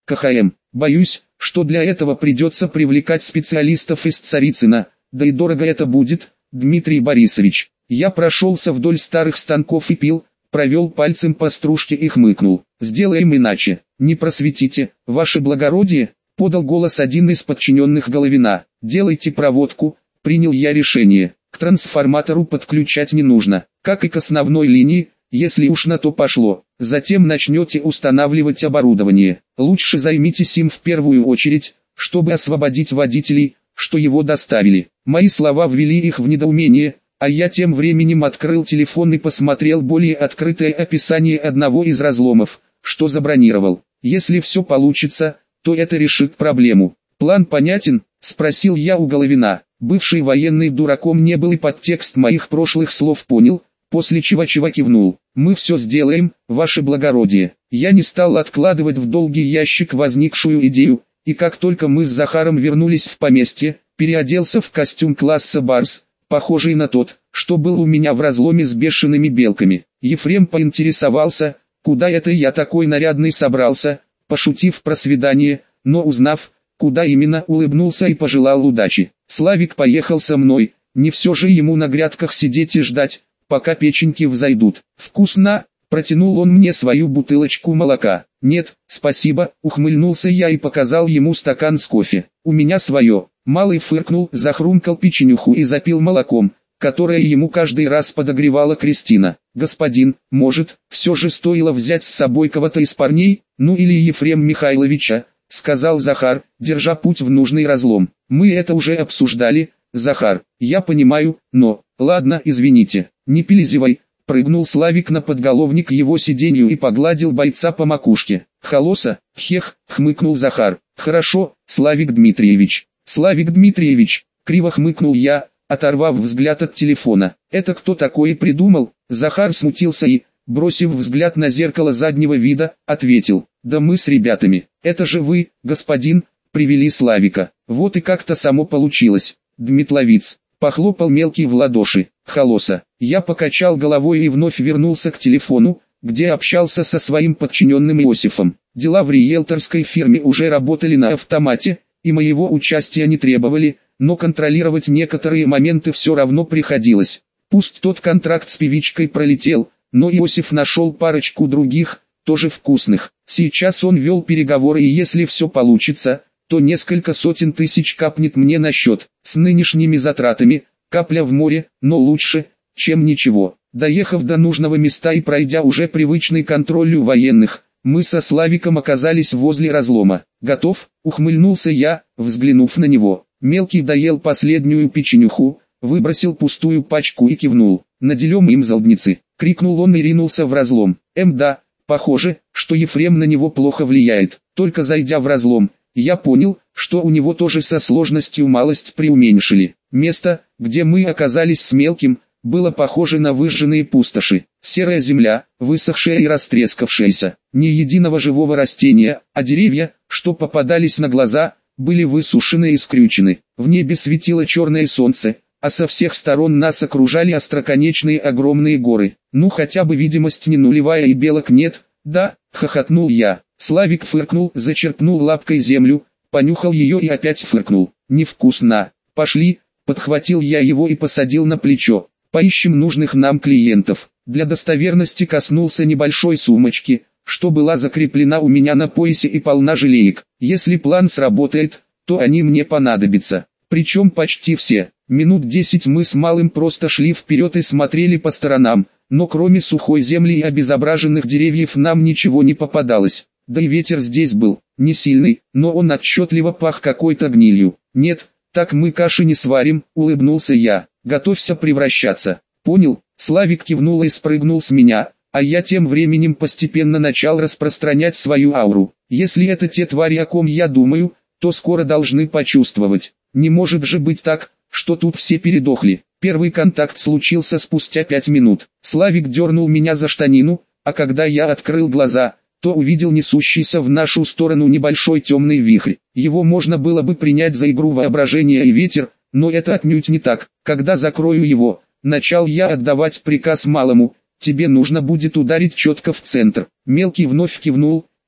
КХМ. Боюсь, что для этого придется привлекать специалистов из Царицына, да и дорого это будет, Дмитрий Борисович. Я прошелся вдоль старых станков и пил, провел пальцем по стружке и хмыкнул. Сделаем иначе. Не просветите, ваше благородие, подал голос один из подчиненных Головина. Делайте проводку, принял я решение. К трансформатору подключать не нужно, как и к основной линии, если уж на то пошло. Затем начнете устанавливать оборудование. Лучше займитесь им в первую очередь, чтобы освободить водителей, что его доставили. Мои слова ввели их в недоумение, а я тем временем открыл телефон и посмотрел более открытое описание одного из разломов, что забронировал. Если все получится, то это решит проблему. План понятен? Спросил я у Головина. Бывший военный дураком не был и подтекст моих прошлых слов понял, после чего кивнул. Мы все сделаем, ваше благородие. Я не стал откладывать в долгий ящик возникшую идею, и как только мы с Захаром вернулись в поместье, переоделся в костюм класса Барс, похожий на тот, что был у меня в разломе с бешеными белками. Ефрем поинтересовался, куда это я такой нарядный собрался, пошутив про свидание, но узнав, куда именно, улыбнулся и пожелал удачи. Славик поехал со мной, не все же ему на грядках сидеть и ждать, пока печеньки взойдут. Вкусно, протянул он мне свою бутылочку молока. Нет, спасибо, ухмыльнулся я и показал ему стакан с кофе. У меня свое. Малый фыркнул, захрумкал печенюху и запил молоком, которое ему каждый раз подогревала Кристина. Господин, может, все же стоило взять с собой кого-то из парней, ну или Ефрем Михайловича, сказал Захар, держа путь в нужный разлом. Мы это уже обсуждали, Захар, я понимаю, но, ладно, извините, не пилизевай, прыгнул Славик на подголовник его сиденью и погладил бойца по макушке. Холоса, хех, хмыкнул Захар. Хорошо, Славик Дмитриевич. Славик Дмитриевич, криво хмыкнул я, оторвав взгляд от телефона. Это кто такое придумал? Захар смутился и, бросив взгляд на зеркало заднего вида, ответил. Да мы с ребятами. Это же вы, господин, привели Славика. Вот и как-то само получилось. Дмитловиц. Похлопал мелкий в ладоши. Холоса. Я покачал головой и вновь вернулся к телефону, где общался со своим подчиненным Иосифом. Дела в риэлторской фирме уже работали на автомате, и моего участия не требовали, но контролировать некоторые моменты все равно приходилось. Пусть тот контракт с певичкой пролетел, но Иосиф нашел парочку других, тоже вкусных. Сейчас он вел переговоры, и если все получится, то несколько сотен тысяч капнет мне на счет. С нынешними затратами, капля в море, но лучше, чем ничего. Доехав до нужного места и пройдя уже привычный контроль у военных, мы со Славиком оказались возле разлома. «Готов?» — ухмыльнулся я, взглянув на него. Мелкий доел последнюю печенюху, выбросил пустую пачку и кивнул. «Наделем им задницы!» — крикнул он и ринулся в разлом. Да, похоже, что Ефрем на него плохо влияет. Только зайдя в разлом, я понял, что у него тоже со сложностью малость преуменьшили. Место, где мы оказались с Мелким, было похоже на выжженные пустоши. Серая земля, высохшая и растрескавшаяся. Ни единого живого растения, а деревья, что попадались на глаза, были высушены и скрючены. В небе светило черное солнце, а со всех сторон нас окружали остроконечные огромные горы. Ну хотя бы видимость не нулевая и белок нет, да, хохотнул я. Славик фыркнул, зачерпнул лапкой землю, понюхал ее и опять фыркнул. Невкусно. Пошли, подхватил я его и посадил на плечо. Поищем нужных нам клиентов. Для достоверности коснулся небольшой сумочки, что была закреплена у меня на поясе и полна желеек. Если план сработает, то они мне понадобятся. Причем почти все. Минут 10 мы с Малым просто шли вперед и смотрели по сторонам, но кроме сухой земли и обезображенных деревьев нам ничего не попадалось. Да и ветер здесь был, не сильный, но он отчетливо пах какой-то гнилью. Нет, так мы каши не сварим, улыбнулся я. Готовься превращаться. Понял? Славик кивнул и спрыгнул с меня, а я тем временем постепенно начал распространять свою ауру. Если это те твари, о ком я думаю, то скоро должны почувствовать. Не может же быть так, что тут все передохли. Первый контакт случился спустя 5 минут. Славик дернул меня за штанину, а когда я открыл глаза, то увидел несущийся в нашу сторону небольшой темный вихрь. Его можно было бы принять за игру воображения и ветер, но это отнюдь не так. Когда закрою его, начал я отдавать приказ Малому, тебе нужно будет ударить четко в центр. Мелкий вновь кивнул,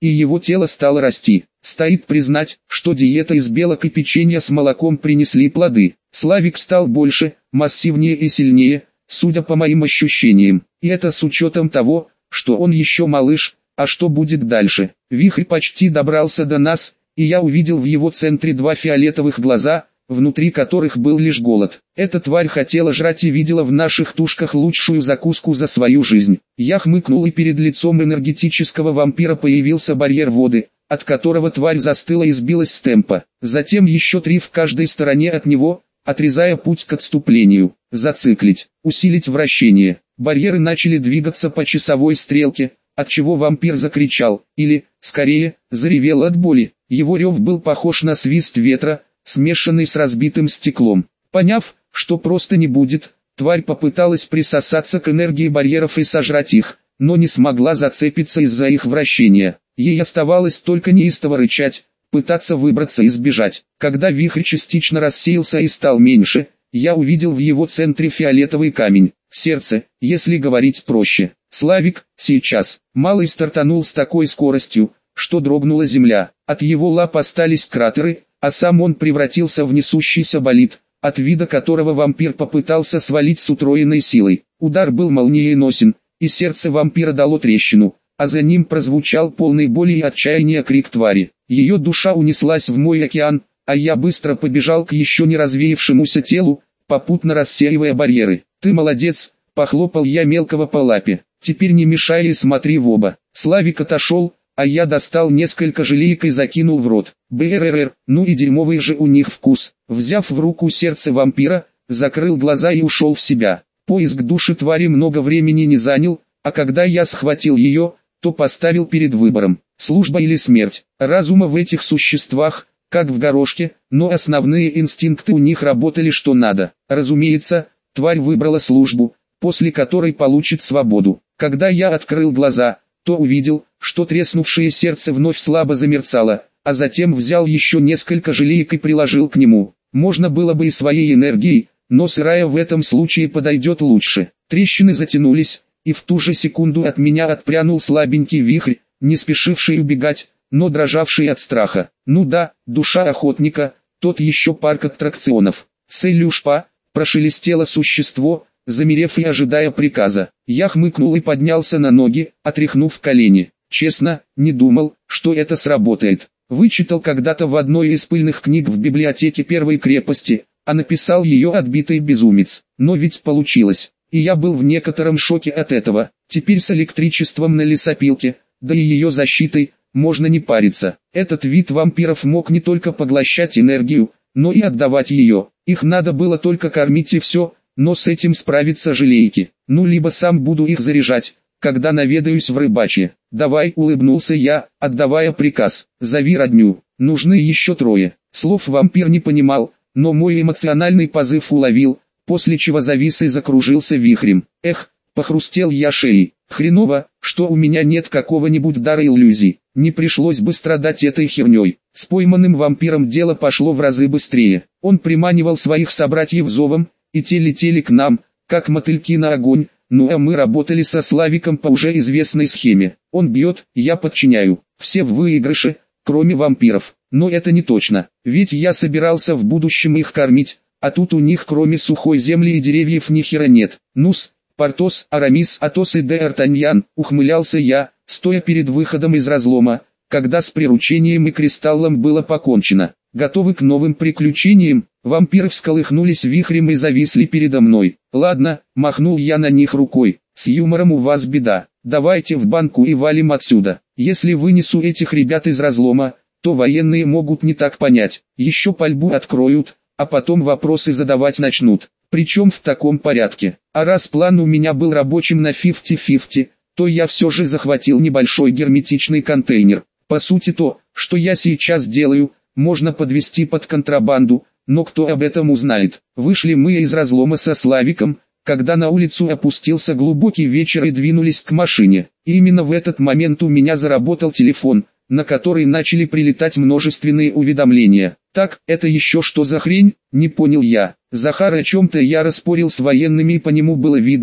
и его тело стало расти. Стоит признать, что диета из белок и печенья с молоком принесли плоды. Славик стал больше, массивнее и сильнее, судя по моим ощущениям. И это с учетом того, что он еще малыш, а что будет дальше. Вихрь почти добрался до нас, и я увидел в его центре два фиолетовых глаза, внутри которых был лишь голод. Эта тварь хотела жрать и видела в наших тушках лучшую закуску за свою жизнь. Я хмыкнул, и перед лицом энергетического вампира появился барьер воды, от которого тварь застыла и сбилась с темпа. Затем еще 3 в каждой стороне от него, отрезая путь к отступлению. Зациклить, усилить вращение. Барьеры начали двигаться по часовой стрелке, отчего вампир закричал, или, скорее, заревел от боли. Его рев был похож на свист ветра, смешанный с разбитым стеклом. Поняв, что просто не будет, тварь попыталась присосаться к энергии барьеров и сожрать их, но не смогла зацепиться из-за их вращения. Ей оставалось только неистово рычать, пытаться выбраться и сбежать. Когда вихрь частично рассеялся и стал меньше, я увидел в его центре фиолетовый камень, сердце, если говорить проще. Славик, сейчас. Малый стартанул с такой скоростью, что дрогнула земля. От его лап остались кратеры, а сам он превратился в несущийся болид, от вида которого вампир попытался свалить с утроенной силой. Удар был молниеносен, и сердце вампира дало трещину, а за ним прозвучал полный боли и отчаяния крик твари. Ее душа унеслась в мой океан, а я быстро побежал к еще не развеявшемуся телу, попутно рассеивая барьеры. «Ты молодец», — похлопал я мелкого по лапе. «Теперь не мешай и смотри в оба». Славик отошел, а я достал несколько желеек и закинул в рот. БРР, ну и дерьмовый же у них вкус. Взяв в руку сердце вампира, закрыл глаза и ушел в себя. Поиск души твари много времени не занял, а когда я схватил ее, то поставил перед выбором: служба или смерть. Разума в этих существах, как в горошке, но основные инстинкты у них работали что надо. Разумеется, тварь выбрала службу, после которой получит свободу. Когда я открыл глаза, то увидел, что треснувшее сердце вновь слабо замерцало, а затем взял еще несколько желеек и приложил к нему. Можно было бы и своей энергией, но сырая в этом случае подойдет лучше. Трещины затянулись, и в ту же секунду от меня отпрянул слабенький вихрь, не спешивший убегать, но дрожавший от страха. Ну да, душа охотника, тот еще парк аттракционов. «Целюшпа», прошелестело существо, замерев и ожидая приказа. Я хмыкнул и поднялся на ноги, отряхнув колени. Честно, не думал, что это сработает. Вычитал когда-то в одной из пыльных книг в библиотеке первой крепости, а написал ее отбитый безумец. Но ведь получилось, и я был в некотором шоке от этого. Теперь с электричеством на лесопилке, да и ее защитой, можно не париться. Этот вид вампиров мог не только поглощать энергию, но и отдавать ее. Их надо было только кормить и все, но с этим справятся желейки. Ну либо сам буду их заряжать, когда наведаюсь в рыбачье. «Давай», — улыбнулся я, отдавая приказ. «Зови родню, нужны еще 3». Слов вампир не понимал, но мой эмоциональный позыв уловил, после чего завис и закружился вихрем. Эх, похрустел я шеей. Хреново, что у меня нет какого-нибудь дара иллюзий. Не пришлось бы страдать этой херней. С пойманным вампиром дело пошло в разы быстрее. Он приманивал своих собратьев зовом, и те летели к нам, как мотыльки на огонь. Ну а мы работали со Славиком по уже известной схеме. Он бьет, я подчиняю. Все в выигрыше, кроме вампиров. Но это не точно, ведь я собирался в будущем их кормить, а тут у них кроме сухой земли и деревьев ни хера нет. Ну-с, Портос, Арамис, Атос и Д'Артаньян, ухмылялся я, стоя перед выходом из разлома, когда с приручением и кристаллом было покончено. Готовы к новым приключениям? Вампиры всколыхнулись вихрем и зависли передо мной. Ладно, махнул я на них рукой, с юмором у вас беда. Давайте в банку и валим отсюда. Если вынесу этих ребят из разлома, то военные могут не так понять. Еще пальбу откроют, а потом вопросы задавать начнут. Причем в таком порядке. А раз план у меня был рабочим на 50-50, то я все же захватил небольшой герметичный контейнер. По сути то, что я сейчас делаю, можно подвести под контрабанду, но кто об этом узнает? Вышли мы из разлома со Славиком, когда на улицу опустился глубокий вечер и двинулись к машине. И именно в этот момент у меня заработал телефон, на который начали прилетать множественные уведомления. Так, это еще что за хрень? Не понял я. Захар о чем-то я распорил с военными, и по нему было видно,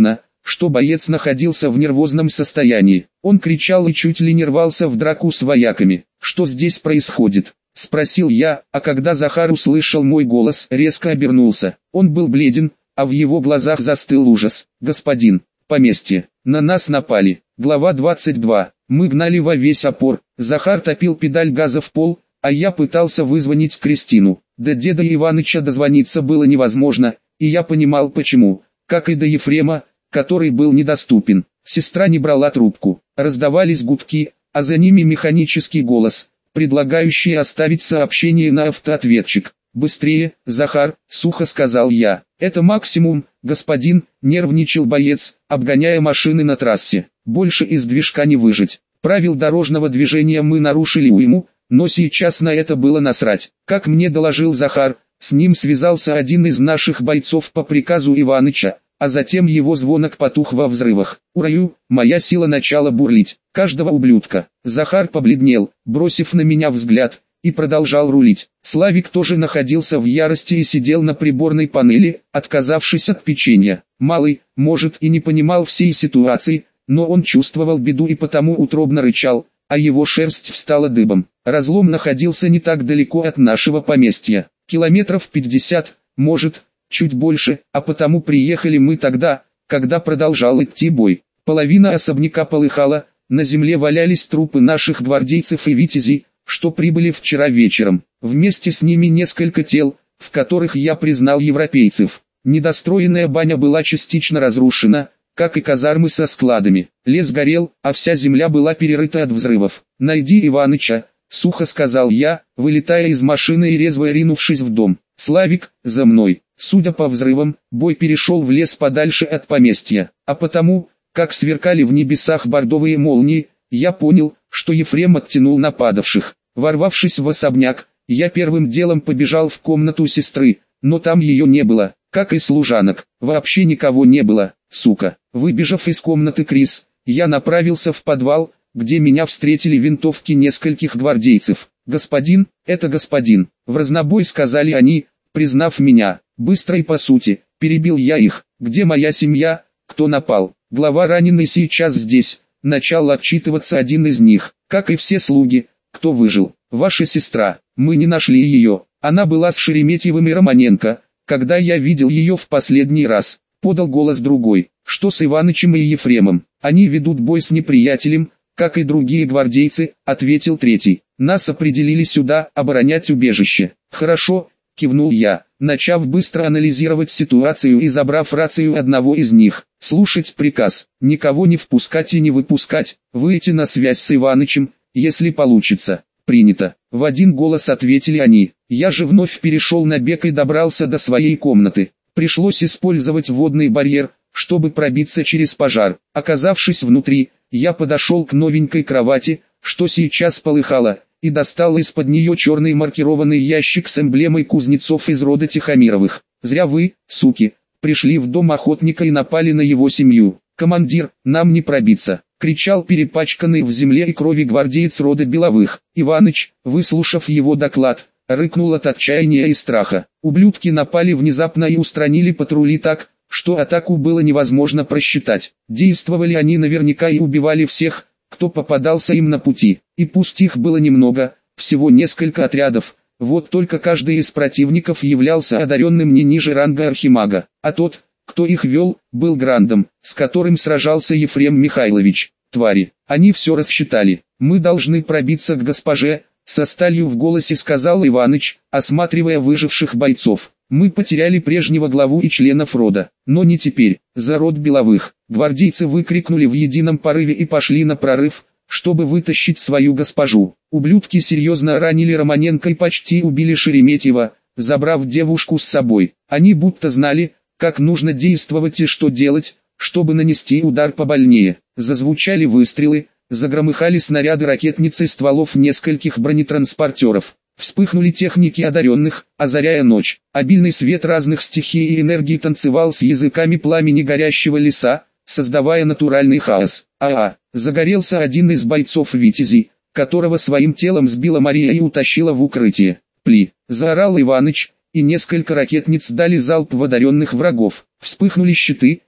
что боец находился в нервозном состоянии. Он кричал и чуть ли не рвался в драку с вояками. «Что здесь происходит?» — спросил я, а когда Захар услышал мой голос, резко обернулся. Он был бледен, а в его глазах застыл ужас. «Господин, поместье, на нас напали». Глава 22. Мы гнали во весь опор. Захар топил педаль газа в пол, а я пытался вызвонить Кристину. До деда Иваныча дозвониться было невозможно, и я понимал почему, как и до Ефрема, который был недоступен. Сестра не брала трубку. Раздавались гудки, а за ними механический голос, предлагающий оставить сообщение на автоответчик. «Быстрее, Захар», — сухо сказал я. «Это максимум, господин», — нервничал боец, обгоняя машины на трассе. «Больше из движка не выжить. Правил дорожного движения мы нарушили уйму, но сейчас на это было насрать». Как мне доложил Захар, с ним связался один из наших бойцов по приказу Иваныча, а затем его звонок потух во взрывах. «Ураю, моя сила начала бурлить. Каждого ублюдка». Захар побледнел, бросив на меня взгляд, и продолжал рулить. Славик тоже находился в ярости и сидел на приборной панели, отказавшись от печенья. Малый, может, и не понимал всей ситуации, но он чувствовал беду и потому утробно рычал, а его шерсть встала дыбом. Разлом находился не так далеко от нашего поместья, километров 50, может, чуть больше, а потому приехали мы тогда, когда продолжал идти бой. Половина особняка полыхала, на земле валялись трупы наших гвардейцев и витязей, что прибыли вчера вечером. Вместе с ними несколько тел, в которых я признал европейцев. Недостроенная баня была частично разрушена, как и казармы со складами. Лес горел, а вся земля была перерыта от взрывов. «Найди Иваныча», — сухо сказал я, вылетая из машины и резво ринувшись в дом. «Славик, за мной». Судя по взрывам, бой перешел в лес подальше от поместья, а потому, как сверкали в небесах бордовые молнии, я понял, что Ефрем оттянул нападавших. Ворвавшись в особняк, я первым делом побежал в комнату сестры, но там ее не было, как и служанок, вообще никого не было, сука. Выбежав из комнаты Крис, я направился в подвал, где меня встретили винтовки нескольких гвардейцев. «Господин, это господин», — в разнобой сказали они, признав меня. Быстро и по сути, перебил я их. «Где моя семья? Кто напал?» «Глава раненый сейчас здесь», — начал отчитываться один из них. «Как и все слуги, кто выжил. Ваша сестра, мы не нашли ее. Она была с Шереметьевым и Романенко, когда я видел ее в последний раз», — подал голос другой. «Что с Иванычем и Ефремом? Они ведут бой с неприятелем, как и другие гвардейцы», — ответил третий. «Нас определили сюда, оборонять убежище». «Хорошо», — кивнул я, начав быстро анализировать ситуацию и забрав рацию одного из них. «Слушать приказ, никого не впускать и не выпускать, выйти на связь с Иванычем, если получится». «Принято», — в один голос ответили они. Я же вновь перешел на бег и добрался до своей комнаты. Пришлось использовать водный барьер, чтобы пробиться через пожар. Оказавшись внутри, я подошел к новенькой кровати, что сейчас полыхала, и достал из-под нее черный маркированный ящик с эмблемой кузнецов из рода Тихомировых. «Зря вы, суки, пришли в дом охотника и напали на его семью. Командир, нам не пробиться», — кричал перепачканный в земле и крови гвардеец рода Беловых. Иваныч, выслушав его доклад, рыкнул от отчаяния и страха. Ублюдки напали внезапно и устранили патрули так, что атаку было невозможно просчитать. Действовали они наверняка и убивали всех, кто попадался им на пути. И пусть их было немного, всего несколько отрядов, вот только каждый из противников являлся одаренным не ниже ранга архимага, а тот, кто их вел, был грандом, с которым сражался Ефрем Михайлович. Твари, они все рассчитали. «Мы должны пробиться к госпоже», — со сталью в голосе сказал Иваныч, осматривая выживших бойцов. «Мы потеряли прежнего главу и членов рода, но не теперь, за род Беловых». Гвардейцы выкрикнули в едином порыве и пошли на прорыв, чтобы вытащить свою госпожу. Ублюдки серьезно ранили Романенко и почти убили Шереметьева, забрав девушку с собой. Они будто знали, как нужно действовать и что делать, чтобы нанести удар побольнее. Зазвучали выстрелы, загромыхали снаряды ракетниц и стволов нескольких бронетранспортеров. Вспыхнули техники одаренных, озаряя ночь. Обильный свет разных стихий и энергий танцевал с языками пламени горящего леса, создавая натуральный хаос. Загорелся один из бойцов Витязей, которого своим телом сбила Мария и утащила в укрытие. «Пли!» — заорал Иваныч, и несколько ракетниц дали залп в одаренных врагов. Вспыхнули щиты,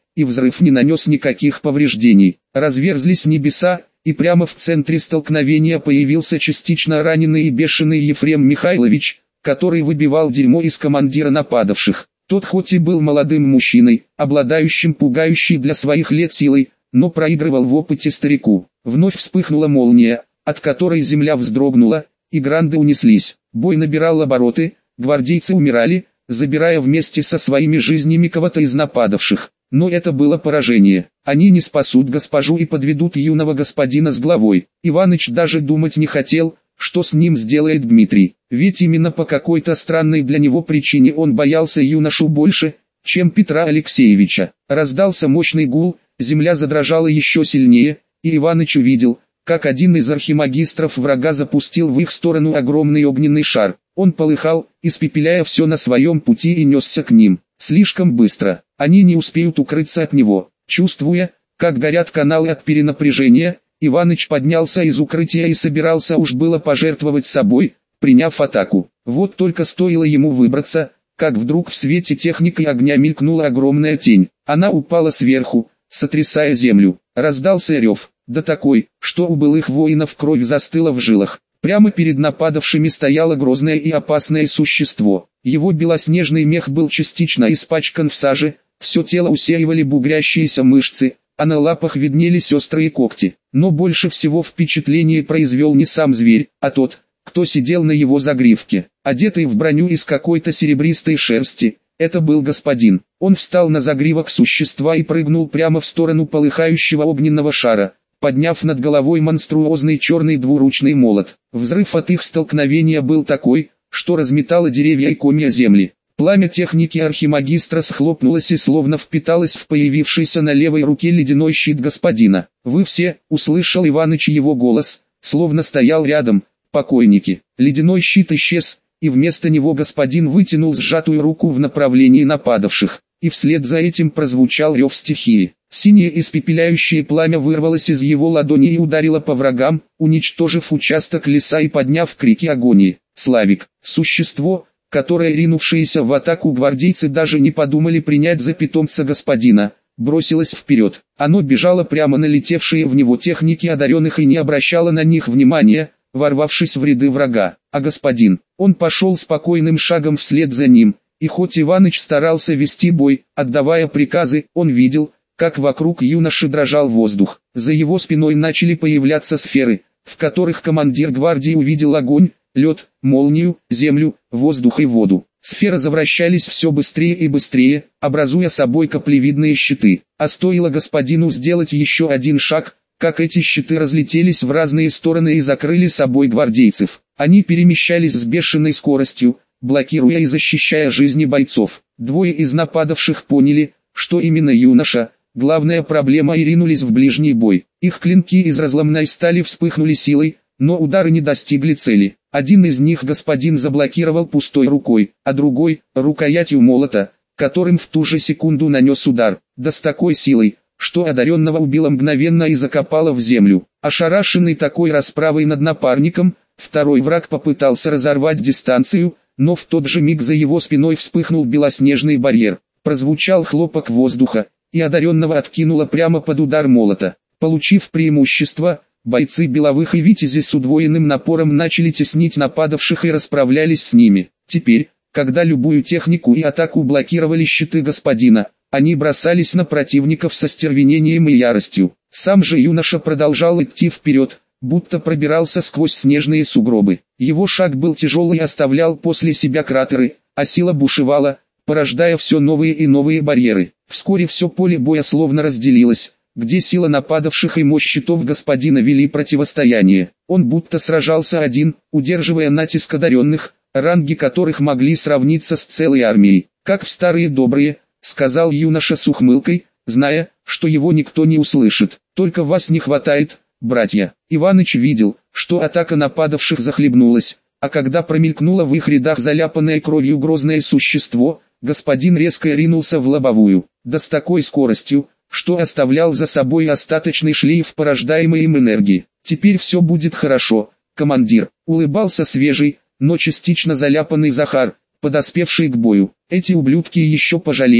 и взрыв не нанес никаких повреждений. Разверзлись небеса, и прямо в центре столкновения появился частично раненый и бешеный Ефрем Михайлович, который выбивал дерьмо из командира нападавших. Тот хоть и был молодым мужчиной, обладающим пугающей для своих лет силой, но проигрывал в опыте старику. Вновь вспыхнула молния, от которой земля вздрогнула, и гранды унеслись. Бой набирал обороты, гвардейцы умирали, забирая вместе со своими жизнями кого-то из нападавших. Но это было поражение. Они не спасут госпожу и подведут юного господина с главой. Иваныч даже думать не хотел, что с ним сделает Дмитрий. Ведь именно по какой-то странной для него причине он боялся юношу больше, чем Петра Алексеевича. Раздался мощный гул, земля задрожала еще сильнее, и Иваныч увидел, как один из архимагистров врага запустил в их сторону огромный огненный шар. Он полыхал, испепеляя все на своем пути и несся к ним. Слишком быстро, они не успеют укрыться от него. Чувствуя, как горят каналы от перенапряжения, Иваныч поднялся из укрытия и собирался уж было пожертвовать собой, приняв атаку. Вот только стоило ему выбраться, как вдруг в свете техники огня мелькнула огромная тень. Она упала сверху, сотрясая землю. Раздался рев, да такой, что у былых воинов кровь застыла в жилах. Прямо перед нападавшими стояло грозное и опасное существо. Его белоснежный мех был частично испачкан в саже, все тело усеивали бугрящиеся мышцы, а на лапах виднелись острые когти. Но больше всего впечатление произвел не сам зверь, а тот, кто сидел на его загривке, одетый в броню из какой-то серебристой шерсти. Это был господин. Он встал на загривок существа и прыгнул прямо в сторону полыхающего огненного шара, подняв над головой монструозный черный двуручный молот. Взрыв от их столкновения был такой, что разметало деревья и комья земли. Пламя техники архимагистра схлопнулось и словно впиталось в появившийся на левой руке ледяной щит господина. «Вы все», — услышал Иваныч его голос, словно стоял рядом, — «покойники». Ледяной щит исчез, и вместо него господин вытянул сжатую руку в направлении нападавших, и вслед за этим прозвучал рев стихии. Синее испепеляющее пламя вырвалось из его ладони и ударило по врагам, уничтожив участок леса и подняв крики агонии. Славик, существо, которое, ринувшееся в атаку гвардейцы даже не подумали принять за питомца господина, бросилось вперед. Оно бежало прямо на летевшие в него техники одаренных и не обращало на них внимания, ворвавшись в ряды врага. А господин, он пошел спокойным шагом вслед за ним, и хоть Иваныч старался вести бой, отдавая приказы, он видел, как вокруг юноши дрожал воздух. За его спиной начали появляться сферы, в которых командир гвардии увидел огонь, лед, молнию, землю, воздух и воду. Сферы завращались все быстрее и быстрее, образуя собой каплевидные щиты. А стоило господину сделать еще один шаг, как эти щиты разлетелись в разные стороны и закрыли собой гвардейцев. Они перемещались с бешеной скоростью, блокируя и защищая жизни бойцов. Двое из нападавших поняли, что именно юноша — главная проблема, и ринулись в ближний бой. Их клинки из разломной стали вспыхнули силой, но удары не достигли цели. Один из них господин заблокировал пустой рукой, а другой — рукоятью молота, которым в ту же секунду нанес удар, да с такой силой, что одаренного убило мгновенно и закопало в землю. Ошарашенный такой расправой над напарником, второй враг попытался разорвать дистанцию, но в тот же миг за его спиной вспыхнул белоснежный барьер. Прозвучал хлопок воздуха, и одаренного откинуло прямо под удар молота. Получив преимущество, бойцы Беловых и Витязи с удвоенным напором начали теснить нападавших и расправлялись с ними. Теперь, когда любую технику и атаку блокировали щиты господина, они бросались на противников со стервенением и яростью. Сам же юноша продолжал идти вперед, будто пробирался сквозь снежные сугробы. Его шаг был тяжелый и оставлял после себя кратеры, а сила бушевала, порождая все новые и новые барьеры. Вскоре все поле боя словно разделилось, где сила нападавших и мощь щитов господина вели противостояние. Он будто сражался один, удерживая натиск одаренных, ранги которых могли сравниться с целой армией. «Как в старые добрые», — сказал юноша с ухмылкой, зная, что его никто не услышит. «Только вас не хватает, братья». Иваныч видел, что атака нападавших захлебнулась, а когда промелькнуло в их рядах заляпанное кровью грозное существо, господин резко ринулся в лобовую, да с такой скоростью, что оставлял за собой остаточный шлейф порождаемой им энергии. «Теперь все будет хорошо, командир», — улыбался свежий, но частично заляпанный Захар, подоспевший к бою. «Эти ублюдки еще пожалеют,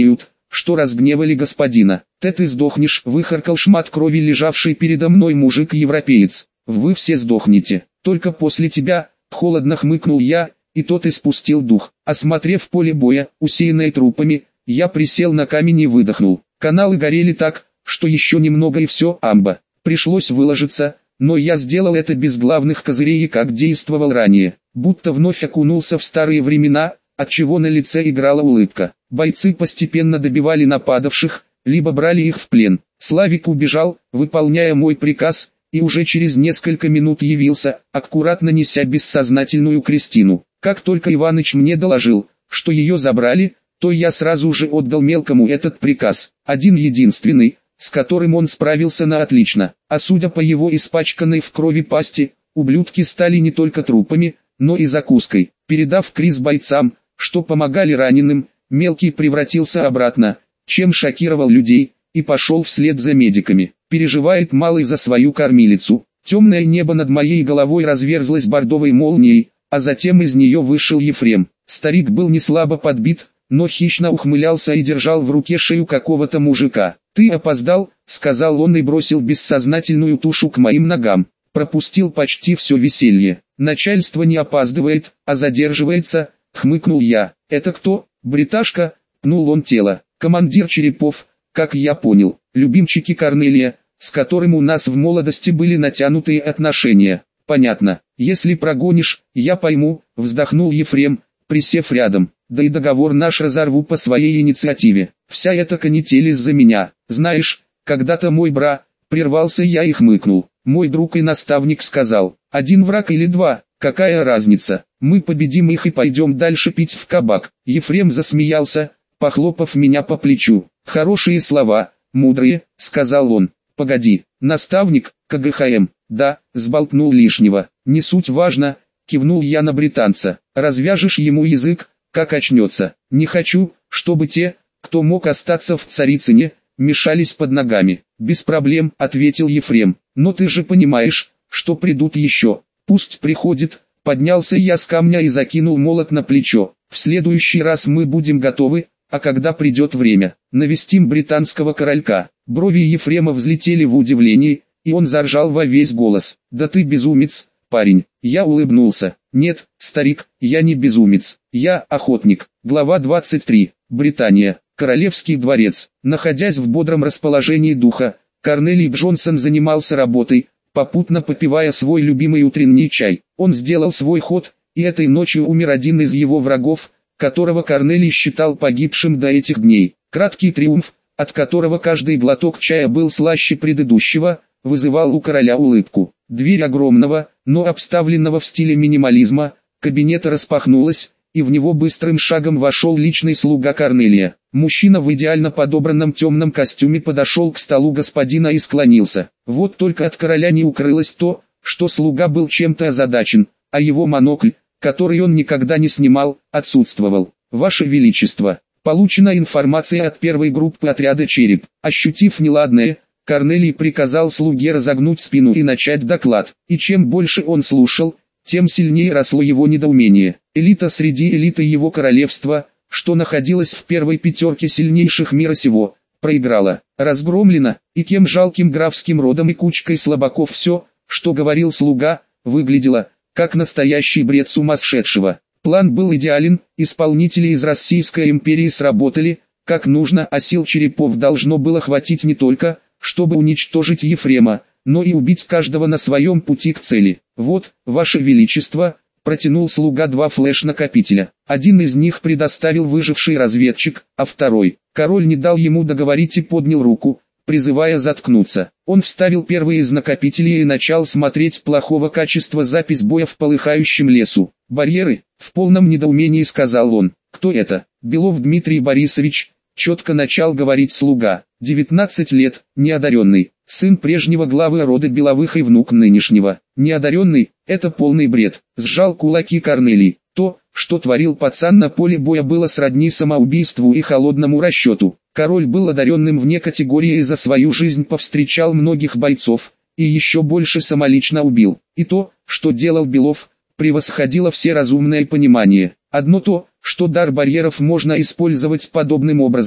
что разгневали господина. Ты сдохнешь, выхаркал шмат крови лежавший передо мной мужик-европеец. Вы все сдохнете, только после тебя, холодно хмыкнул я, и тот испустил дух. Осмотрев поле боя, усеянное трупами, я присел на камень и выдохнул. Каналы горели так, что еще немного и все, амба. Пришлось выложиться, но я сделал это без главных козырей и как действовал ранее, будто вновь окунулся в старые времена, отчего на лице играла улыбка. Бойцы постепенно добивали нападавших, либо брали их в плен. Славик убежал, выполняя мой приказ, и уже через несколько минут явился, аккуратно неся бессознательную Кристину. Как только Иваныч мне доложил, что ее забрали, то я сразу же отдал мелкому этот приказ, один-единственный, с которым он справился на отлично, а судя по его испачканной в крови пасти, ублюдки стали не только трупами, но и закуской. Передав Крис бойцам, что помогали раненым, мелкий превратился обратно, чем шокировал людей, и пошел вслед за медиками. Переживает малый за свою кормилицу. Темное небо над моей головой разверзлось бордовой молнией, а затем из нее вышел Ефрем. Старик был не слабо подбит, но хищно ухмылялся и держал в руке шею какого-то мужика. «Ты опоздал», — сказал он и бросил бессознательную тушу к моим ногам. Пропустил почти все веселье. «Начальство не опаздывает, а задерживается», — хмыкнул я. «Это кто?» «Бриташка», — пнул он тело. «Командир Черепов, как я понял, любимчики Корнелия, с которым у нас в молодости были натянутые отношения». «Понятно. Если прогонишь, я пойму», — вздохнул Ефрем, присев рядом. «Да и договор наш разорву по своей инициативе. Вся эта канитель из-за меня. Знаешь, когда-то мой прервался я и хмыкнул. Мой друг и наставник сказал, один враг или два, какая разница, мы победим их и пойдем дальше пить в кабак». Ефрем засмеялся, похлопав меня по плечу. «Хорошие слова, мудрые», — сказал он. «Погоди, наставник, КГХМ, да, сболтнул лишнего, не суть важно», — кивнул я на британца. «Развяжешь ему язык, как очнется. Не хочу, чтобы те, кто мог остаться в Царицыне, мешались под ногами». «Без проблем», — ответил Ефрем. «Но ты же понимаешь, что придут еще». «Пусть приходит», — поднялся я с камня и закинул молот на плечо. «В следующий раз мы будем готовы, а когда придет время, навестим британского королька». Брови Ефрема взлетели в удивлении, и он заржал во весь голос. «Да ты безумец, парень». Я улыбнулся. «Нет, старик, я не безумец, я охотник». Глава 23. Британия. Королевский дворец. Находясь в бодром расположении духа, Корнелий Джонсон занимался работой, попутно попивая свой любимый утренний чай. Он сделал свой ход, и этой ночью умер один из его врагов, которого Корнелий считал погибшим до этих дней. Краткий триумф, от которого каждый глоток чая был слаще предыдущего, вызывал у короля улыбку. Дверь огромного, но обставленного в стиле минимализма, кабинета распахнулась, и в него быстрым шагом вошел личный слуга Корнелия. Мужчина в идеально подобранном темном костюме подошел к столу господина и склонился. Вот только от короля не укрылось то, что слуга был чем-то озадачен, а его монокль, который он никогда не снимал, отсутствовал. «Ваше Величество, получена информация от первой группы отряда «Череп». Ощутив неладное, Корнелий приказал слуге разогнуть спину и начать доклад, и чем больше он слушал, тем сильнее росло его недоумение. Элита среди элиты его королевства, что находилась в первой пятерке сильнейших мира сего, проиграла, разгромлена, и кем жалким графским родом и кучкой слабаков все, что говорил слуга, выглядело, как настоящий бред сумасшедшего. План был идеален, исполнители из Российской империи сработали, как нужно, а сил Черепов должно было хватить не только, чтобы уничтожить Ефрема, но и убить каждого на своем пути к цели. «Вот, Ваше Величество», — протянул слуга два флеш-накопителя. Один из них предоставил выживший разведчик, а второй, король не дал ему договорить и поднял руку, призывая заткнуться. Он вставил первый из накопителей и начал смотреть плохого качества запись боя в полыхающем лесу. «Барьеры», — в полном недоумении сказал он. «Кто это?» «Белов Дмитрий Борисович», — четко начал говорить слуга. 19 лет, неодаренный, сын прежнего главы рода Беловых и внук нынешнего. Неодаренный — это полный бред. Сжал кулаки Корнелий. То, что творил пацан на поле боя, было сродни самоубийству и холодному расчету. Король был одаренным вне категории и за свою жизнь повстречал многих бойцов, и еще больше самолично убил. И то, что делал Белов, превосходило все разумное понимание. Одно то, что дар барьеров можно использовать подобным образом,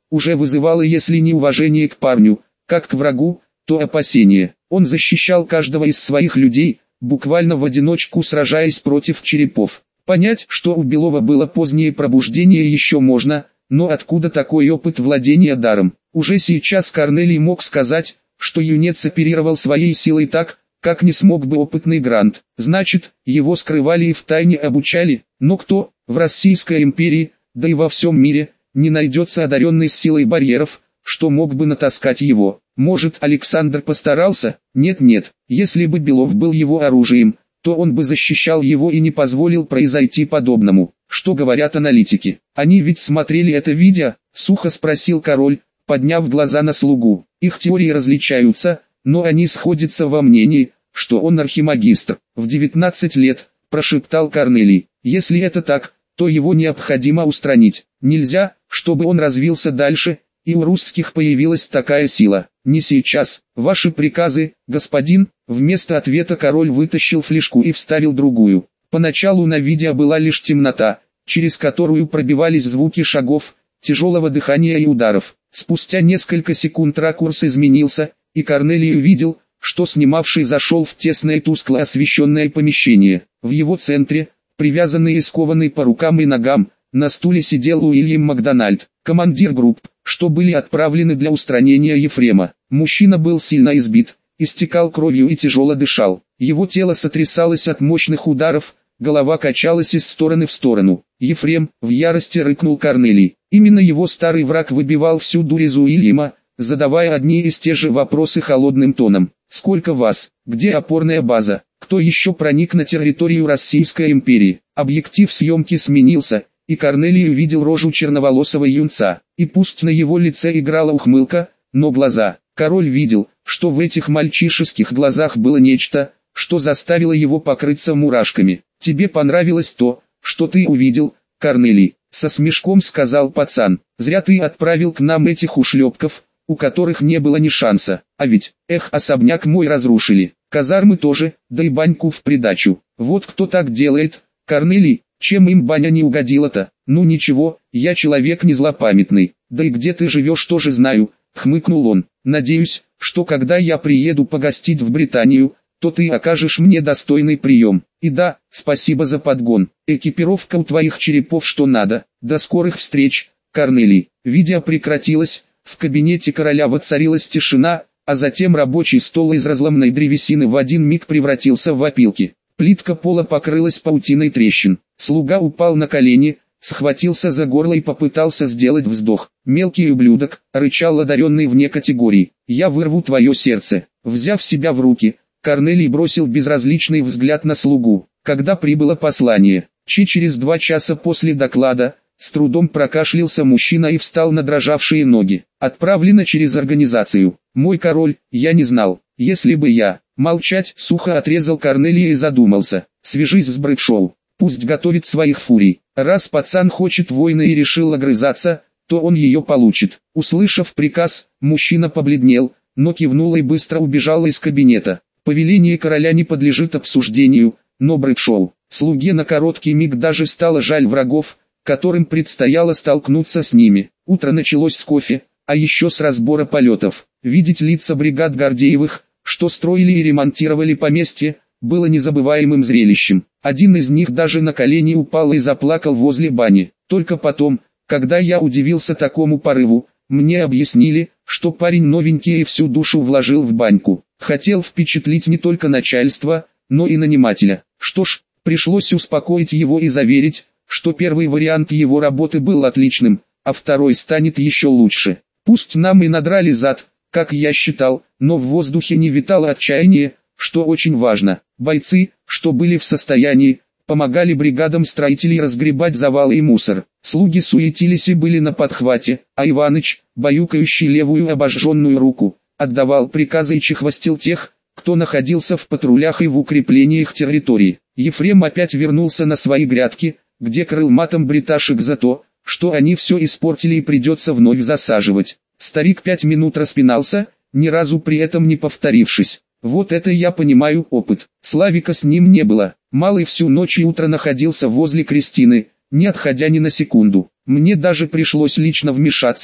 уже вызывало если не уважение к парню, как к врагу, то опасение. Он защищал каждого из своих людей, буквально в одиночку сражаясь против черепов. Понять, что у Белова было позднее пробуждение еще можно, но откуда такой опыт владения даром? Уже сейчас Корнелий мог сказать, что юнец оперировал своей силой так, как не смог бы опытный Грант. Значит, его скрывали и втайне обучали, но кто, в Российской империи, да и во всем мире, не найдется одаренный с силой барьеров, что мог бы натаскать его? Может, Александр постарался? Нет, если бы Белов был его оружием, то он бы защищал его и не позволил произойти подобному. Что говорят аналитики? Они ведь смотрели это видео, сухо спросил король, подняв глаза на слугу. Их теории различаются, но они сходятся во мнении, что он архимагистр. В 19 лет, прошептал Корнелий. Если это так, то его необходимо устранить. Нельзя, чтобы он развился дальше, и у русских появилась такая сила. Не сейчас. Ваши приказы, господин. Вместо ответа король вытащил флешку и вставил другую. Поначалу на видео была лишь темнота, через которую пробивались звуки шагов, тяжелого дыхания и ударов. Спустя несколько секунд ракурс изменился, и Корнелий увидел, что снимавший зашел в тесное тускло освещенное помещение. В его центре, привязанный и скованный по рукам и ногам, на стуле сидел Уильям Макдональд, командир групп, что были отправлены для устранения Ефрема. Мужчина был сильно избит, истекал кровью и тяжело дышал. Его тело сотрясалось от мощных ударов, голова качалась из стороны в сторону. Ефрем, в ярости рыкнул Корнелий. Именно его старый враг выбивал всю дурь из Уильяма, задавая одни и те же вопросы холодным тоном. «Сколько вас? Где опорная база? Кто еще проник на территорию Российской империи?» Объектив съемки сменился, и Корнелий увидел рожу черноволосого юнца. И пусть на его лице играла ухмылка, но глаза. Король видел, что в этих мальчишеских глазах было нечто, что заставило его покрыться мурашками. «Тебе понравилось то, что ты увидел, Корнелий?» Со смешком сказал пацан. «Зря ты отправил к нам этих ушлепков, у которых не было ни шанса. А ведь, особняк мой разрушили, казармы тоже, да и баньку в придачу. Вот кто так делает, Корнелий, чем им баня не угодила-то? Ну ничего, я человек не злопамятный, да и где ты живешь тоже знаю», хмыкнул он. «Надеюсь, что когда я приеду погостить в Британию, то ты окажешь мне достойный прием. И да, спасибо за подгон. Экипировка у твоих черепов что надо. До скорых встреч, Корнелий». Видео прекратилось, в кабинете короля воцарилась тишина, а затем рабочий стол из разломной древесины в один миг превратился в опилки. Плитка пола покрылась паутиной трещин. Слуга упал на колени, схватился за горло и попытался сделать вздох. «Мелкий ублюдок», — рычал одаренный вне категории, — «я вырву твое сердце». Взяв себя в руки, Корнелий бросил безразличный взгляд на слугу. Когда прибыло послание, через 2 часа после доклада, с трудом прокашлялся мужчина и встал на дрожавшие ноги. «Отправлено через организацию. Мой король, я не знал, если бы я...» Молчать, сухо отрезал Корнелий и задумался. «Свяжись с Брэдшоу, пусть готовит своих фурий. Раз пацан хочет войны и решил огрызаться, то он ее получит». Услышав приказ, мужчина побледнел, но кивнул и быстро убежал из кабинета. Повеление короля не подлежит обсуждению, но Брэдшоу. Слуге на короткий миг даже стало жаль врагов, которым предстояло столкнуться с ними. Утро началось с кофе, а еще с разбора полетов. Видеть лица бригад Гордеевых, что строили и ремонтировали поместье, было незабываемым зрелищем. Один из них даже на колени упал и заплакал возле бани. Только потом, когда я удивился такому порыву, мне объяснили, что парень новенький и всю душу вложил в баньку. Хотел впечатлить не только начальство, но и нанимателя. Что ж, пришлось успокоить его и заверить, что первый вариант его работы был отличным, а второй станет еще лучше. Пусть нам и надрали зад, как я считал, но в воздухе не витало отчаяние, что очень важно. Бойцы, что были в состоянии, помогали бригадам строителей разгребать завалы и мусор. Слуги суетились и были на подхвате, а Иваныч, баюкающий левую обожженную руку, отдавал приказы и чехвостил тех, кто находился в патрулях и в укреплениях территории. Ефрем опять вернулся на свои грядки, где крыл матом бриташек за то, что они все испортили и придется вновь засаживать. Старик 5 минут распинался, ни разу при этом не повторившись. Вот это я понимаю опыт. Славика с ним не было. Малый всю ночь и утро находился возле Кристины, не отходя ни на секунду. Мне даже пришлось лично вмешаться,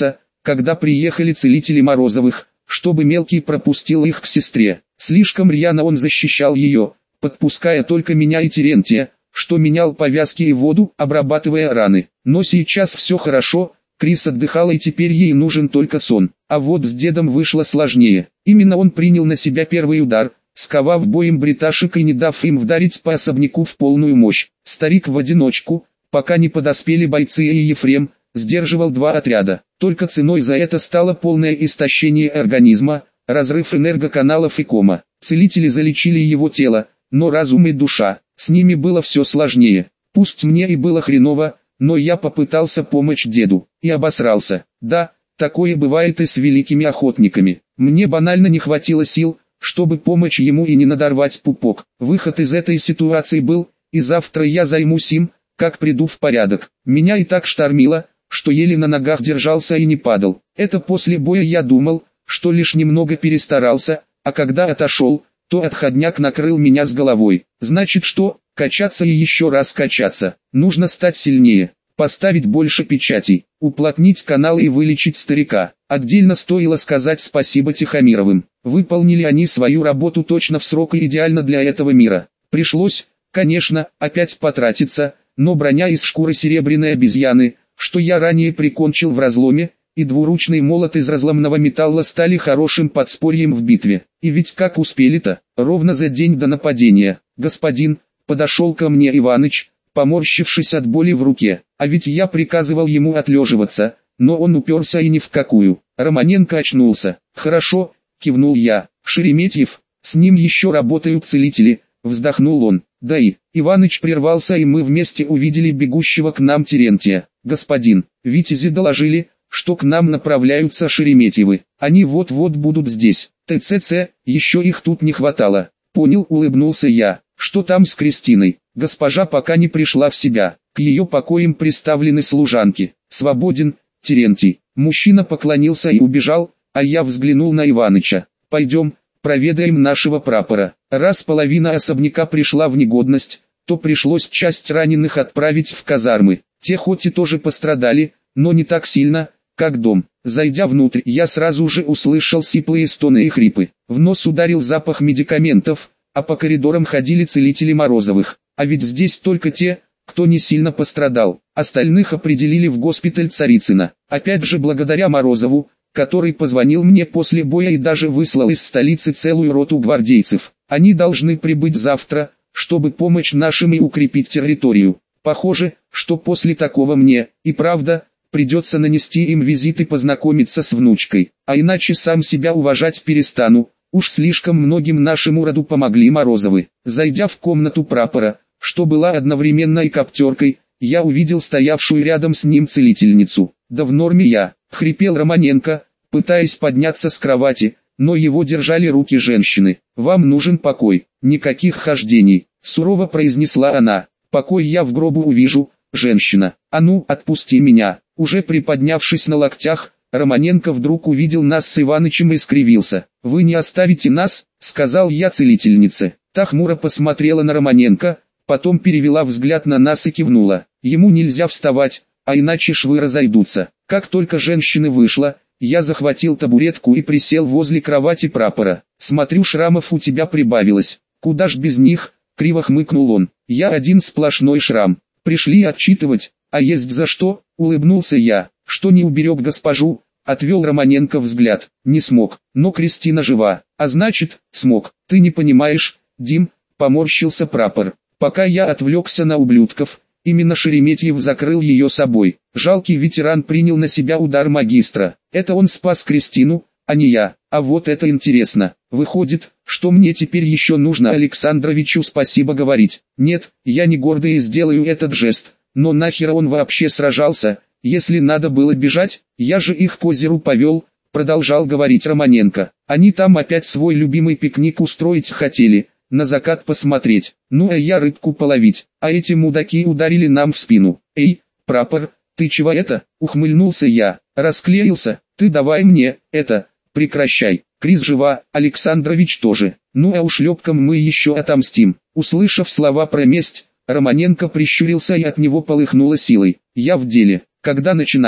когда приехали целители Морозовых, чтобы мелкий пропустил их к сестре. Слишком рьяно он защищал ее, подпуская только меня и Терентия, что менял повязки и воду, обрабатывая раны. Но сейчас все хорошо, Крис отдыхала и теперь ей нужен только сон. А вот с дедом вышло сложнее. Именно он принял на себя первый удар, сковав боем бриташек и не дав им вдарить по особняку в полную мощь. Старик в одиночку, пока не подоспели бойцы и Ефрем, сдерживал два отряда. Только ценой за это стало полное истощение организма, разрыв энергоканалов и кома. Целители залечили его тело, но разум и душа, с ними было все сложнее. Пусть мне и было хреново, но я попытался помочь деду, и обосрался. Да, такое бывает и с великими охотниками. Мне банально не хватило сил, чтобы помочь ему и не надорвать пупок. Выход из этой ситуации был, и завтра я займусь им, как приду в порядок. Меня и так штормило, что еле на ногах держался и не падал. Это после боя я думал, что лишь немного перестарался, а когда отошел, то отходняк накрыл меня с головой. Значит что, качаться и еще раз качаться. Нужно стать сильнее, поставить больше печатей, уплотнить канал и вылечить старика. Отдельно стоило сказать спасибо Тихомировым. Выполнили они свою работу точно в срок и идеально для этого мира. Пришлось, конечно, опять потратиться, но броня из шкуры серебряной обезьяны, что я ранее прикончил в разломе, и двуручный молот из разломного металла стали хорошим подспорьем в битве. И ведь как успели-то, ровно за день до нападения, господин, подошел ко мне Иваныч, поморщившись от боли в руке, а ведь я приказывал ему отлеживаться, но он уперся и ни в какую. Романенко очнулся. «Хорошо», кивнул я. «Шереметьев, с ним еще работают целители», вздохнул он. Да и, Иваныч прервался, и мы вместе увидели бегущего к нам Терентия. «Господин, витязи доложили, что к нам направляются Шереметьевы. Они вот-вот будут здесь. ТЦЦ, еще их тут не хватало». «Понял», улыбнулся я. «Что там с Кристиной?» «Госпожа пока не пришла в себя. К ее покоям приставлены служанки. Свободен, Терентий». Мужчина поклонился и убежал, а я взглянул на Иваныча. «Пойдем, проведаем нашего прапора». Раз половина особняка пришла в негодность, то пришлось часть раненых отправить в казармы. Те хоть и тоже пострадали, но не так сильно, как дом. Зайдя внутрь, я сразу же услышал сиплые стоны и хрипы. В нос ударил запах медикаментов, а по коридорам ходили целители Морозовых. А ведь здесь только те, кто не сильно пострадал. Остальных определили в госпиталь Царицына. Опять же благодаря Морозову, который позвонил мне после боя и даже выслал из столицы целую роту гвардейцев. Они должны прибыть завтра, чтобы помочь нашим и укрепить территорию. Похоже, что после такого мне, и правда, придется нанести им визит и познакомиться с внучкой. А иначе сам себя уважать перестану. Уж слишком многим нашему роду помогли Морозовы. Зайдя в комнату прапора, что была одновременно и коптеркой, я увидел стоявшую рядом с ним целительницу. «Да в норме я», — хрипел Романенко, пытаясь подняться с кровати, но его держали руки женщины. «Вам нужен покой, никаких хождений», — сурово произнесла она. «Покой я в гробу увижу, женщина. А ну, отпусти меня». Уже приподнявшись на локтях, Романенко вдруг увидел нас с Иванычем и скривился. «Вы не оставите нас?» — сказал я целительнице. Та хмуро посмотрела на Романенко, потом перевела взгляд на нас и кивнула. «Ему нельзя вставать, а иначе швы разойдутся». Как только женщина вышла, я захватил табуретку и присел возле кровати прапора. «Смотрю, шрамов у тебя прибавилось. Куда ж без них?» — криво хмыкнул он. «Я один сплошной шрам. Пришли отчитывать, а есть за что?» — улыбнулся я. «Что не уберег госпожу?» — отвел Романенко взгляд. «Не смог, но Кристина жива. А значит, смог. Ты не понимаешь, Дим», — поморщился прапор. «Пока я отвлекся на ублюдков, именно Шереметьев закрыл ее собой. Жалкий ветеран принял на себя удар магистра. Это он спас Кристину, а не я. А вот это интересно. Выходит, что мне теперь еще нужно Александровичу спасибо говорить. Нет, я не гордый и сделаю этот жест. Но нахер он вообще сражался, если надо было бежать? Я же их к озеру повел», — продолжал говорить Романенко. «Они там опять свой любимый пикник устроить хотели, на закат посмотреть. Ну а я рыбку половить, а эти мудаки ударили нам в спину». «Эй, прапор, ты чего это?» — ухмыльнулся я. «Расклеился? Ты давай мне, это, прекращай. Крис жива, Александрович тоже. Ну а ушлепкам мы еще отомстим». Услышав слова про месть, Романенко прищурился и от него полыхнуло силой. «Я в деле. Когда начинаем?»